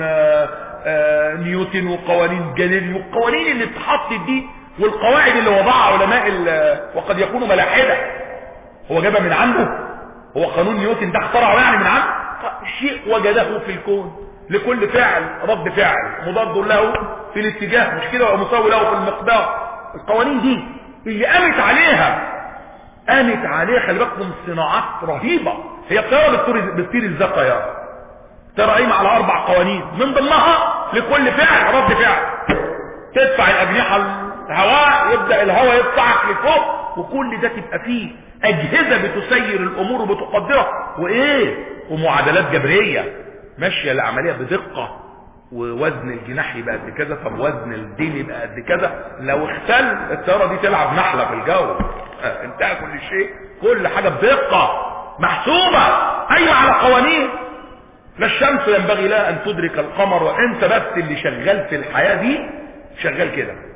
S1: نيوتن، وقوانين جاليليو، والقوانين اللي اتحطت دي، والقواعد اللي وضعها علماء وقد يكونوا ملاحدة. هو جابها من عنده؟ هو قانون نيوتن ده اخترعه يعني من عنده؟ شيء وجده في الكون، لكل فعل رد فعل مضاد له في الاتجاه، مش كده، ومساوي له في المقدار. القوانين دي اللي قامت عليها خلي بالكم صناعات رهيبة. هي الطيارة بتطير ازاي؟ طيارة قايمة على 4 قوانين، من ضمنها لكل فعل رد فعل. تدفع الأجنحة الهواء، يبدأ الهواء يدفعك لفوق، وكل ده تبقى فيه أجهزة بتسير الأمور وبتقدرها، ومعادلات جبرية ماشية العملية بدقة. ووزن الجناح يبقى قد كذا، طب وزن الدين يبقى قد كذا، لو اختل الطيارة دي تلعب نحلة في الجو، انتهى كل شيء، كل حاجة بدقة محسوبة، أيوة على قوانين. لا الشمس ينبغي لها أن تدرك القمر، وانت بس اللي شغال في الحياة دي شغال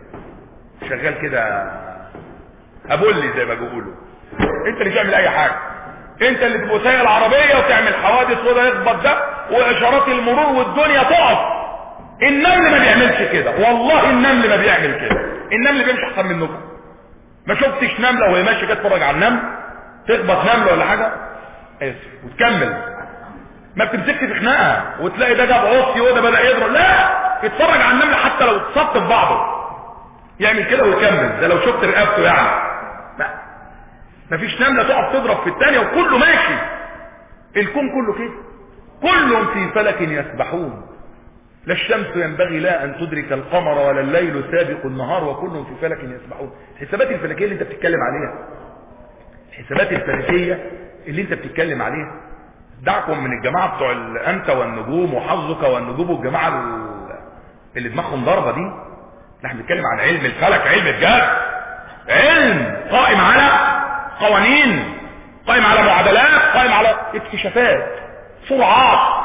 S1: كده أبولي زي ما بيقولوا. انت اللي تعمل أي حاجة، انت اللي تبقى سايق العربية وتعمل حوادث، وده يخبط ده، وإشارات المرور، والدنيا تقف. النمل ما بيعملش كده، والله النمل ما بيعمل كده، النمل بيمشي أحسن منكم. ما شفتش نملة وهي ماشية كده تتفرج على النمل تخبط نملة ولا حاجة وتكمل؟ ما بتمسكش في خناقها وتلاقي ده جاب عصي وده بدأ يضرب، لا، اتفرج على النمل حتى لو اتصبت في بعضه يعمل كده ويكمل. ده لو شفت رقبته يعني. ما فيش نملة تقف تضرب في الثانية وكله ماشي. الكون كله كده، كل في فلك يسبحون. لا الشمس ينبغي لها أن تدرك القمر، ولا الليل سابق النهار، وكل في فلك يسبحون. الحسابات الفلكية اللي انت بتتكلم عليها، الحسابات الفلكية اللي انت بتتكلم عليها، دعكم من الجماعة بتوع انت والنجوم وحظك والنجوم، والجماعة اللي دماغهم ضربة دي. نحن بنتكلم عن علم الفلك، علم الجد، علم قائم على قوانين، قائم على معادلات، قائم على اكتشافات، سرعات.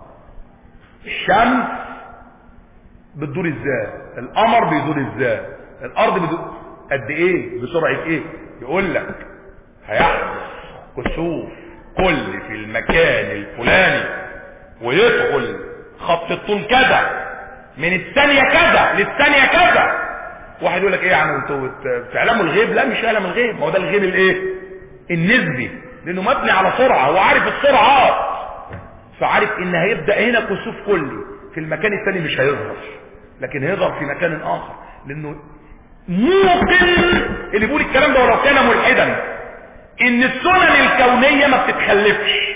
S1: الشمس بتدور ازاي، القمر بيدور ازاي، الارض قد ايه بسرعة ايه؟ يقول لك هيحدث كسوف كل في المكان الفلاني ويدخل خط الطول كذا من الثانية كذا للثانية كذا. واحد يقول لك ايه يعني انتوا بتعلموا الغيب؟ لا مش اعلم الغيب، ما هو ده الغيب الايه؟ النسبي، لانه مبني على سرعة وعارف السرعات، فعارف ان هيبدأ هنا كسوف كلي في المكان الثاني مش هيظهر، لكن هيظهر في مكان اخر، لانه موقن اللي بيقول الكلام ده ولو كان ملحدا ان السنن الكونية ما بتتخلفش.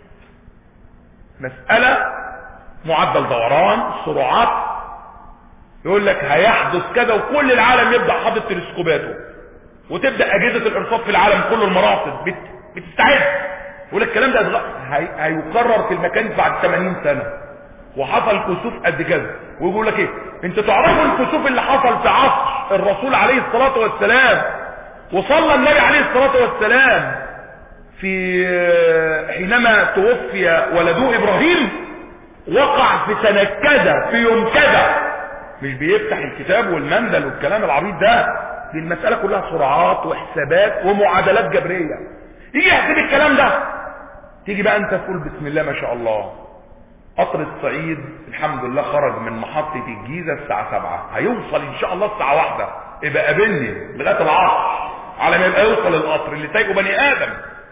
S1: مسألة معدل دوران سرعات، يقول لك هيحدث كذا وكل العالم يبدأ حاطط تلسكوباته وتبدأ اجهزة الارصاد في العالم كله المراصد بتستعد، يقول لك الكلام ده هيقرر في المكان بعد 80 سنة وحصل كسوف قد كذا. ويقول لك ايه، انت تعرفوا الكسوف اللي حصل في عصر الرسول عليه الصلاة والسلام وصلى النبي عليه الصلاة والسلام في حينما توفي ولده ابراهيم وقع في سنة كذا في يوم كذا، مش بيفتح الكتاب والمندل والكلام العبيط ده، دي المسألة كلها سرعات وحسابات ومعادلات جبرية. يجي يحسب الكلام ده، تيجي بقى انت تقول بسم الله ما شاء الله قطر الصعيد الحمد لله خرج من محطة الجيزة الساعة 7، هيوصل ان شاء الله الساعة 1، يبقى قابلني لغاية العصر على ما يبقى يوصل القطر اللي سايقه بني ادم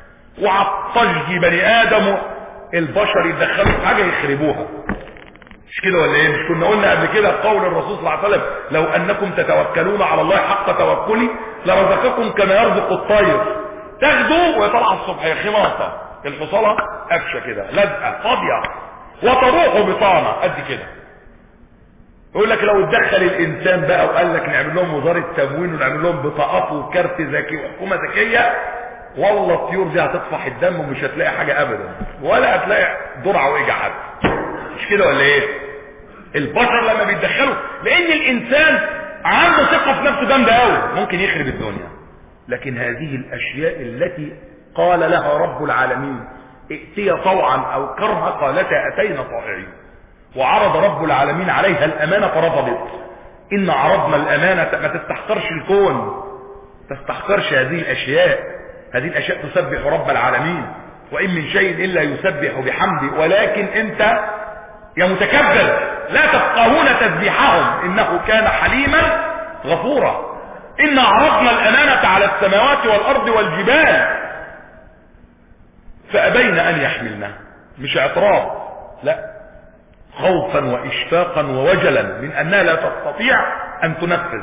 S1: وعطشجي بني ادم البشر يدخلوا في حاجة يخربوها. مش كده ولا ايه؟ مش كنا قلنا قبل كده قول الرسول صلى الله عليه وسلم لو انكم تتوكلون على الله حق توكلي لرزقكم كما يرزق الطير تغدو ويطلع الصبح يا خماصة الحصالة قفشة كده لازقة فاضية وتروح بطانة قد كده. يقول لك لو اتدخل الانسان بقى وقال لك نعمل لهم وزارة تموين ونعمل لهم بطاقات وكارت ذكي وحكومة ذكية، والله الطيور دي هتطفح الدم ومش هتلاقي حاجة ابدا ولا هتلاقي درع وإجع حد. مش كده ولا ايه؟ البشر لما بيتدخلوا لان الانسان عنده ثقة في نفسه جامدة قوي ممكن يخرب الدنيا، لكن هذه الاشياء التي قال لها رب العالمين ائتي طوعا او كرها قالتا اتينا طائعين، وعرض رب العالمين عليها الامانة فرفضت. ان عرضنا الامانة، ما تستحقرش الكون، تستحقرش هذه الاشياء، هذه الاشياء تسبح رب العالمين وان من شيء الا يسبح بحمده، ولكن انت يا متكبر لا تفقهون تسبيحهم انه كان حليما غفورا. ان عرضنا الامانة على السماوات والارض والجبال فابين ان يحملنا، مش اعتراض، لا، خوفا واشفاقا ووجلا من انها لا تستطيع ان تنفذ.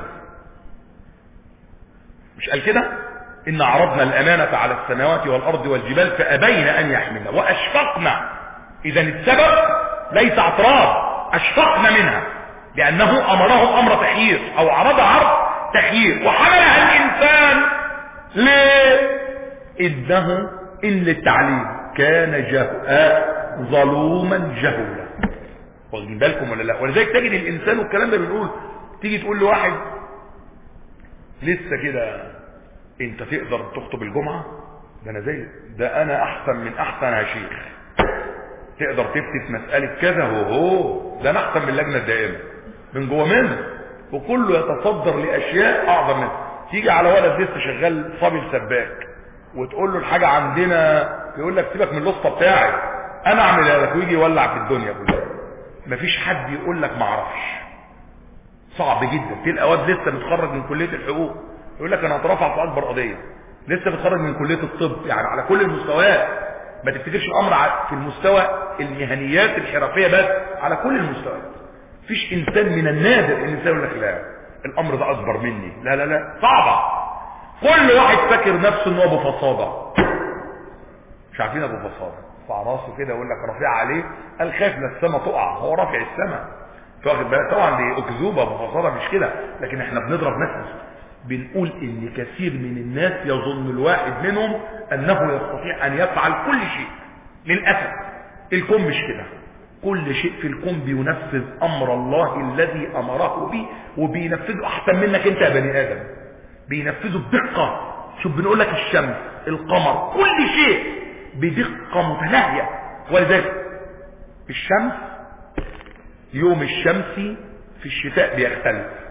S1: مش قال كده؟ ان عرضنا الامانة على السماوات والارض والجبال فابين ان يحملنا واشفقنا. اذا السبب ليس اعتراض، اشفقنا منها لانه امرهم امر تخيير او عرض عرض تخيير وحملها الانسان. ليه؟ انه ان للتعليم كان ظلوما جهولا. واخدين بالكم ولا لا؟ ولذلك تجد الانسان والكلام ده بنقول، تيجي تقول لواحد لسه كده انت تقدر تخطب الجمعة؟ ده انا زي ده انا احسن من احسن يا شيخ، تقدر تفتي في مسألة كذا وهو ده انا احسن من اللجنة الدائمة من جوه منه، وكله يتصدر لاشياء اعظم منه. تيجي على ولد لسه شغال صبي سباك وتقول له الحاجة عندنا يقول لك سيبك من الوسطى بتاعي انا اعملها لك، ويجي يولع في الدنيا كلها. مفيش حد يقول لك ما اعرفش، صعب جدا. تلقى واد لسه متخرج من كلية الحقوق يقول لك انا هترفع في اكبر قضية، لسه متخرج من كلية الطب، يعني على كل المستويات. ما تفتكرش الامر في المستوى المهنيات الحرفية بس، على كل المستويات. مفيش انسان من النادر ان الانسان يقول لك لا الامر ده اكبر مني، لا لا لا، صعبة. كل واحد فاكر نفسه انه ابو فصادة، مش عارفين ابو فصادة رفع راسه كده يقول لك رافع عليه قال خايف لا السما تقع، هو رافع السما. واخد بالك؟ طبعا دي اكذوبه، ابو فصادة مش كده، لكن احنا بنضرب مثل، بنقول ان كثير من الناس يظن الواحد منهم انه يستطيع ان يفعل كل شيء. للاسف الكون مش كده، كل شيء في الكون بينفذ امر الله الذي امره به، وبينفذه احسن منك انت يا بني ادم، بينفذه بدقة. شوف بنقول لك الشمس، القمر، كل شيء بدقة متناهية. ولذلك الشمس، يوم الشمس في الشتاء بيختلف،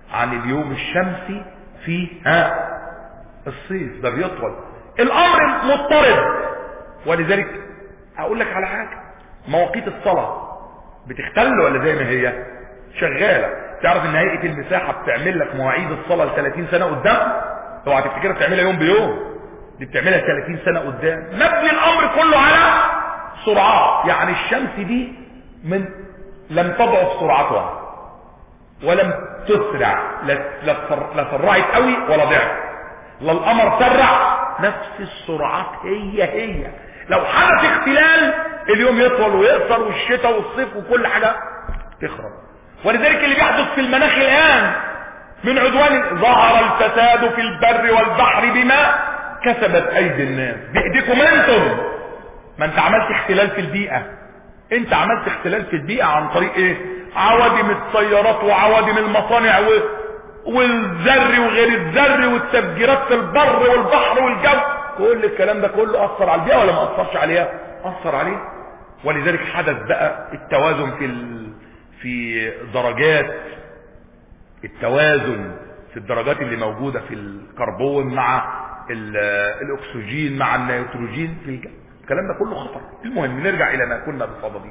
S1: عن اليوم الشمسي في الصيف، ده بيطول. الامر مضطرب. ولذلك هقول لك على حاجة، مواقيت الصلاة بتختل ولا زي ما هي شغالة؟ تعرف ان هيئة المساحة بتعمل لك مواعيد الصلاة ل 30 سنة قدام؟ اوعى تفتكرها بتعملها يوم بيوم، دي بتعملها 30 سنة قدام. مبني الامر كله على سرعات. يعني الشمس دي لم تضعف سرعتها ولم تسرع، لا سرعت قوي ولا ضعف، لا القمر سرع، نفس السرعات هي. لو حدث اختلال اليوم يطول ويقصر والشتاء والصيف وكل حاجة تخرب. ولذلك اللي بيحدث في المناخ الآن من عدوان، ظهر الفساد في البر والبحر بما كسبت أيدي الناس. بإيديكم انتم. ما انت عملت اختلال في البيئة، انت عملت اختلال في البيئة عن طريق ايه؟ عوادم السيارات وعوادم المصانع والذر وغير الذر والتفجيرات في البر والبحر والجو. كل الكلام ده كله اثر على البيئة ولا ما اثرش عليها؟ اثر عليه. ولذلك حدث بقى التوازن في درجات التوازن في الدرجات اللي موجودة في الكربون مع الاكسجين مع النيتروجين في الجو. الكلام ده كله خطر. المهم نرجع الى ما كنا بصدده.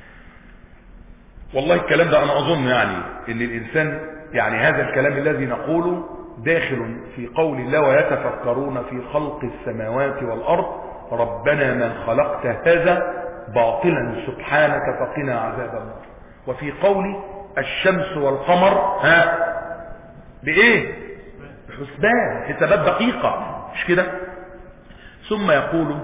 S1: والله الكلام ده انا اظن يعني ان الانسان يعني هذا الكلام الذي نقوله داخل في قول الله ويتفكرون في خلق السماوات والارض ربنا ما خلقت هذا باطلا سبحانك فقنا عذاب النار. وفي قول الشمس والقمر بايه؟ بحسبان، حسابات دقيقة، مش كده؟ ثم يقول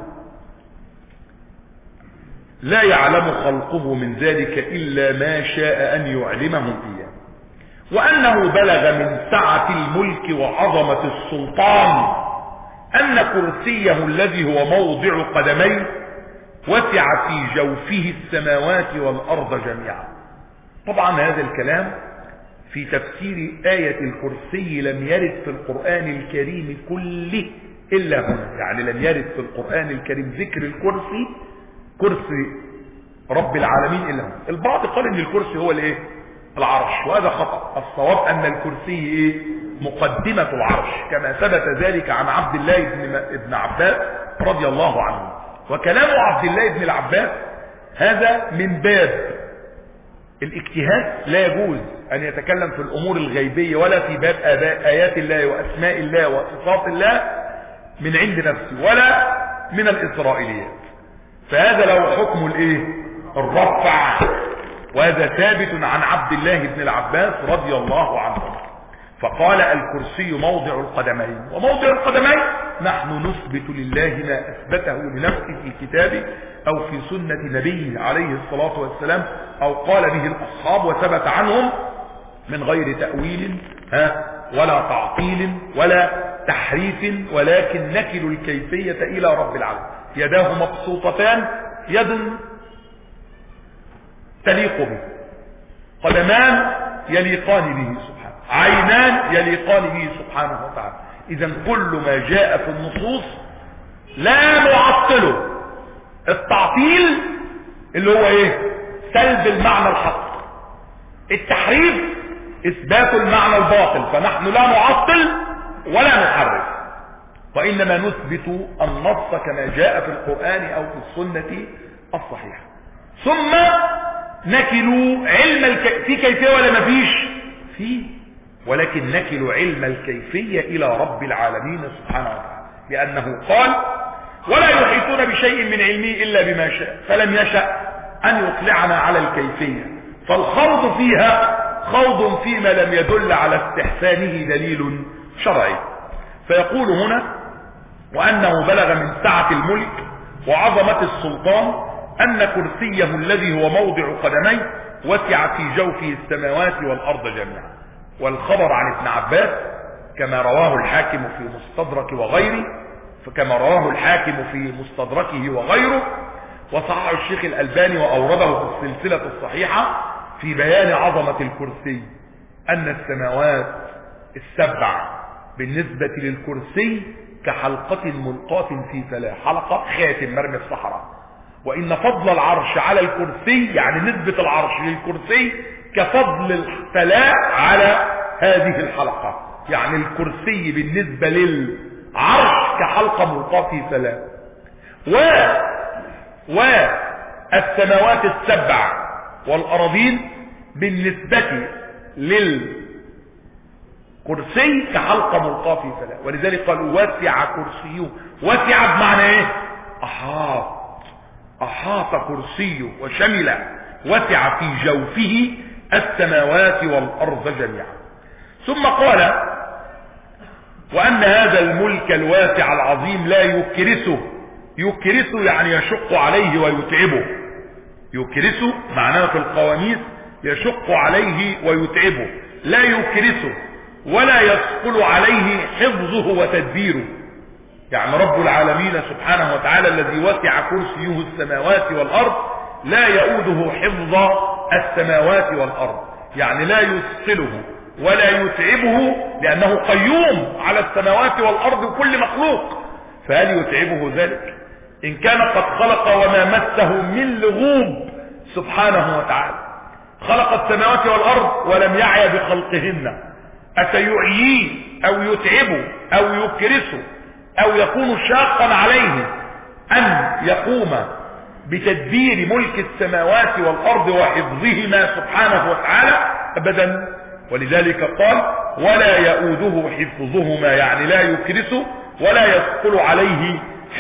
S1: لا يعلم خلقه من ذلك إلا ما شاء أن يعلمهم إياه، وأنه بلغ من سعة الملك وعظمة السلطان أن كرسيه الذي هو موضع قدميه وسع في جوفه السماوات والأرض جميعا. طبعا هذا الكلام في تفسير آية الكرسي لم يرد في القرآن الكريم كله إلا هنا. يعني لم يرد في القرآن الكريم ذكر الكرسي، كرسي رب العالمين إلا هنا. البعض قال إن الكرسي هو الايه؟ العرش، وهذا خطأ. الصواب أن الكرسي ايه؟ مقدمة العرش، كما ثبت ذلك عن عبد الله بن عباس رضي الله عنه. وكلام عبد الله بن العباس هذا من باب الاجتهاد، لا يجوز أن يتكلم في الأمور الغيبية ولا في باب آيات الله وأسماء الله وصفات الله من عند نفسه ولا من الإسرائيليات. فهذا له حكم الايه؟ الرفع، وهذا ثابت عن عبد الله بن العباس رضي الله عنه. فقال الكرسي موضع القدمين. وموضع القدمين نحن نثبت لله ما أثبته لنفسه في كتابه أو في سنة نبيه عليه الصلاة والسلام أو قال به الأصحاب وثبت عنهم من غير تأويل ولا تعطيل ولا تحريف، ولكن نكل الكيفية إلى رب العالمين. يداه مبسوطتان، يد تليق به، قدمان يليقان به سبحانه، عينان يليقان به سبحانه وتعالى. إذن كل ما جاء في النصوص لا نعطله. التعطيل اللي هو ايه؟ سلب المعنى الحق. التحريف اثبات المعنى الباطل. فنحن لا نعطل ولا نحرف، وإنما نثبت النص كما جاء في القرآن أو في السنة الصحيحة. ثم نكل علم في كيفية ولا ما فيش فيه، ولكن نكل علم الكيفية إلى رب العالمين سبحانه وتعالى، لأنه قال ولا يحيطون بشيء من علمه إلا بما شاء، فلم يشأ أن يطلعنا على الكيفية. فالخوض فيها خوض فيما لم يدل على استحسانه دليل شرعي. فيقول هنا وأنه بلغ من سعة الملك وعظمة السلطان أن كرسيه الذي هو موضع قدميه وسع في جوفه السماوات والأرض جميعا. والخبر عن ابن عباس كما رواه الحاكم في مستدرك وغيره، فكما رواه الحاكم في مستدركه وغيره، وصححه الشيخ الألباني وأورده في السلسلة الصحيحة في بيان عظمة الكرسي، أن السماوات السبع بالنسبة للكرسي كحلقة ملقاة في فلاة، حلقة خاتم مرمي في الصحراء. وإن فضل العرش على الكرسي، يعني نسبة العرش للكرسي كفضل الفلاة على هذه الحلقة. يعني الكرسي بالنسبة للعرش كحلقة ملقاة في سلام، والسماوات السبع والأراضين بالنسبة للكرسي كحلقة ملقاة في سلام. ولذلك قالوا وسع كرسيه. وسع بمعنى ايه؟ أحاط كرسيه وشمل، وسع في جوفه السماوات والأرض جميعا. ثم قال وأن هذا الملك الواسع العظيم لا يكرسه. يكرسه يعني يشق عليه ويتعبه. يكرسه معناه في القواميس يشق عليه ويتعبه، لا يكرسه ولا يثقل عليه حفظه وتدبيره. يعني رب العالمين سبحانه وتعالى الذي وسع كرسيه السماوات والأرض لا يؤوده حفظ السماوات والأرض، يعني لا يثقله ولا يتعبه، لأنه قيوم على السماوات والأرض وكل مخلوق. فهل يتعبه ذلك؟ إن كان قد خلق وما مسه من لغوب سبحانه وتعالى، خلق السماوات والأرض ولم يعي بخلقهن، أسيعييه أو يتعبه أو يكرسه أو يكون شاقا عليه أن يقوم بتدبير ملك السماوات والأرض وحفظهما سبحانه وتعالى؟ أبدا. ولذلك قال ولا يؤوده حفظهما، يعني لا يكرسه ولا يثقل عليه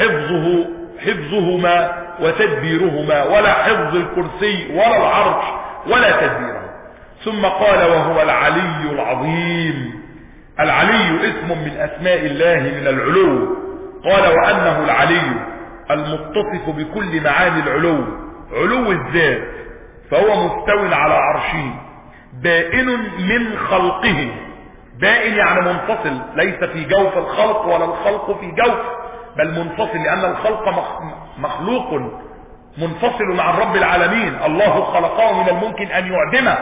S1: حفظهما وتدبيرهما، ولا حفظ الكرسي ولا العرش ولا تدبيره. ثم قال وهو العلي العظيم. العلي اسم من أسماء الله من العلو. قال وأنه العلي المتصف بكل معاني العلو، علو الذات، فهو مستو على عرشه، بائن من خلقه. بائن يعني منفصل، ليس في جوف الخلق ولا الخلق في جوف، بل منفصل، لأن الخلق مخلوق منفصل عن رب العالمين. الله خلقه من الممكن أن يعدمه،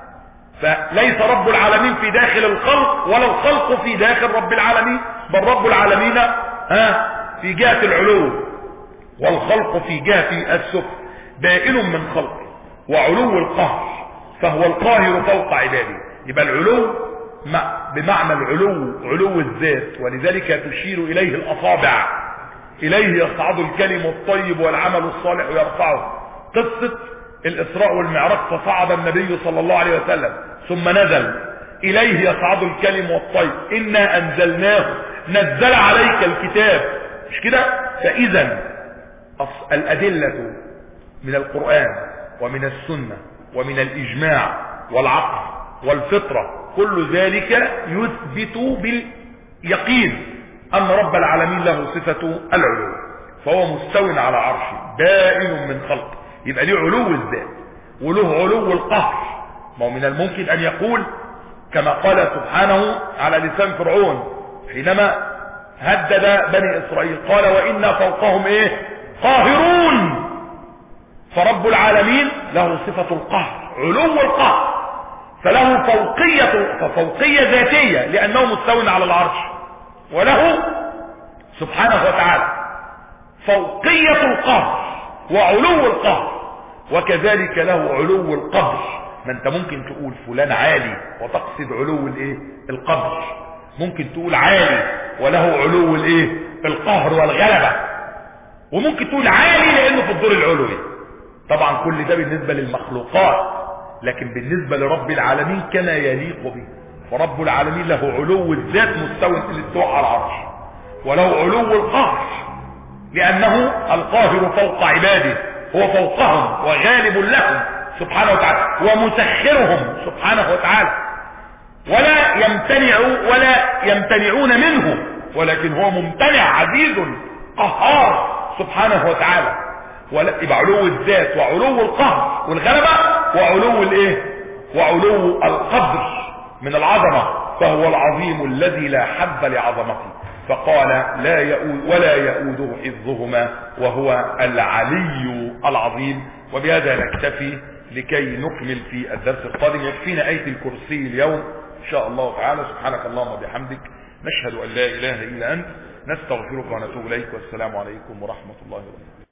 S1: فليس رب العالمين في داخل الخلق ولا الخلق في داخل رب العالمين، بل رب العالمين في جهة العلو والخلق في جهة السفل. بائن من خلقه وعلو القهر، فهو القاهر فوق عباده. يبقى العلو بمعنى العلو، علو الذات، ولذلك تشير إليه الأصابع. إليه يصعد الكلم الطيب والعمل الصالح يرفعه. قصة الإسراء والمعراج، فصعد النبي صلى الله عليه وسلم ثم نزل. إليه يصعد الكلم والطيب، إنا أنزلناه، نزل عليك الكتاب، مش كده؟ فإذا الأدلة من القرآن ومن السنة ومن الإجماع والعقل والفطرة، كل ذلك يثبت باليقين أن رب العالمين له صفة العلو، فهو مستو على عرشه، بائن من خلقه. يبقى له علو الذات وله علو القهر. ما هو من الممكن أن يقول كما قال سبحانه على لسان فرعون حينما هدد بني إسرائيل، قال وإنا فوقهم قاهرون. فرب العالمين له صفة القهر، علو القهر، فله فوقية ذاتية لأنه مستو على العرش، وله سبحانه وتعالى فوقية القهر وعلو القهر، وكذلك له علو القدر. ما انت ممكن تقول فلان عالي وتقصد علو القدر، ممكن تقول عالي وله علو القهر والغلبة، وممكن تقول عالي لانه في الدور العلوي. طبعا كل ده بالنسبة للمخلوقات، لكن بالنسبة لرب العالمين كما يليق به. فرب العالمين له علو الذات مستوى الاستواء على العرش، وله علو القهر لأنه القاهر فوق عباده، هو فوقهم وغالب لهم سبحانه وتعالى ومسخرهم سبحانه وتعالى، ولا يمتنعون منه، ولكن هو ممتنع عزيز قهار سبحانه وتعالى. يبقى علو الذات وعلو القهر والغلبة وعلو القدر من العظمة، فهو العظيم الذي لا حد لعظمته. فقال ولا يؤوده حفظهما وهو العلي العظيم. وبهذا نكتفي لكي نكمل في الدرس القادم. يكفينا آية الكرسي اليوم إن شاء الله تعالى. سبحانك اللهم وبحمدك، نشهد أن لا إله إلا أنت، نستغفرك ونتوب إليك، والسلام عليكم ورحمة الله وبركاته.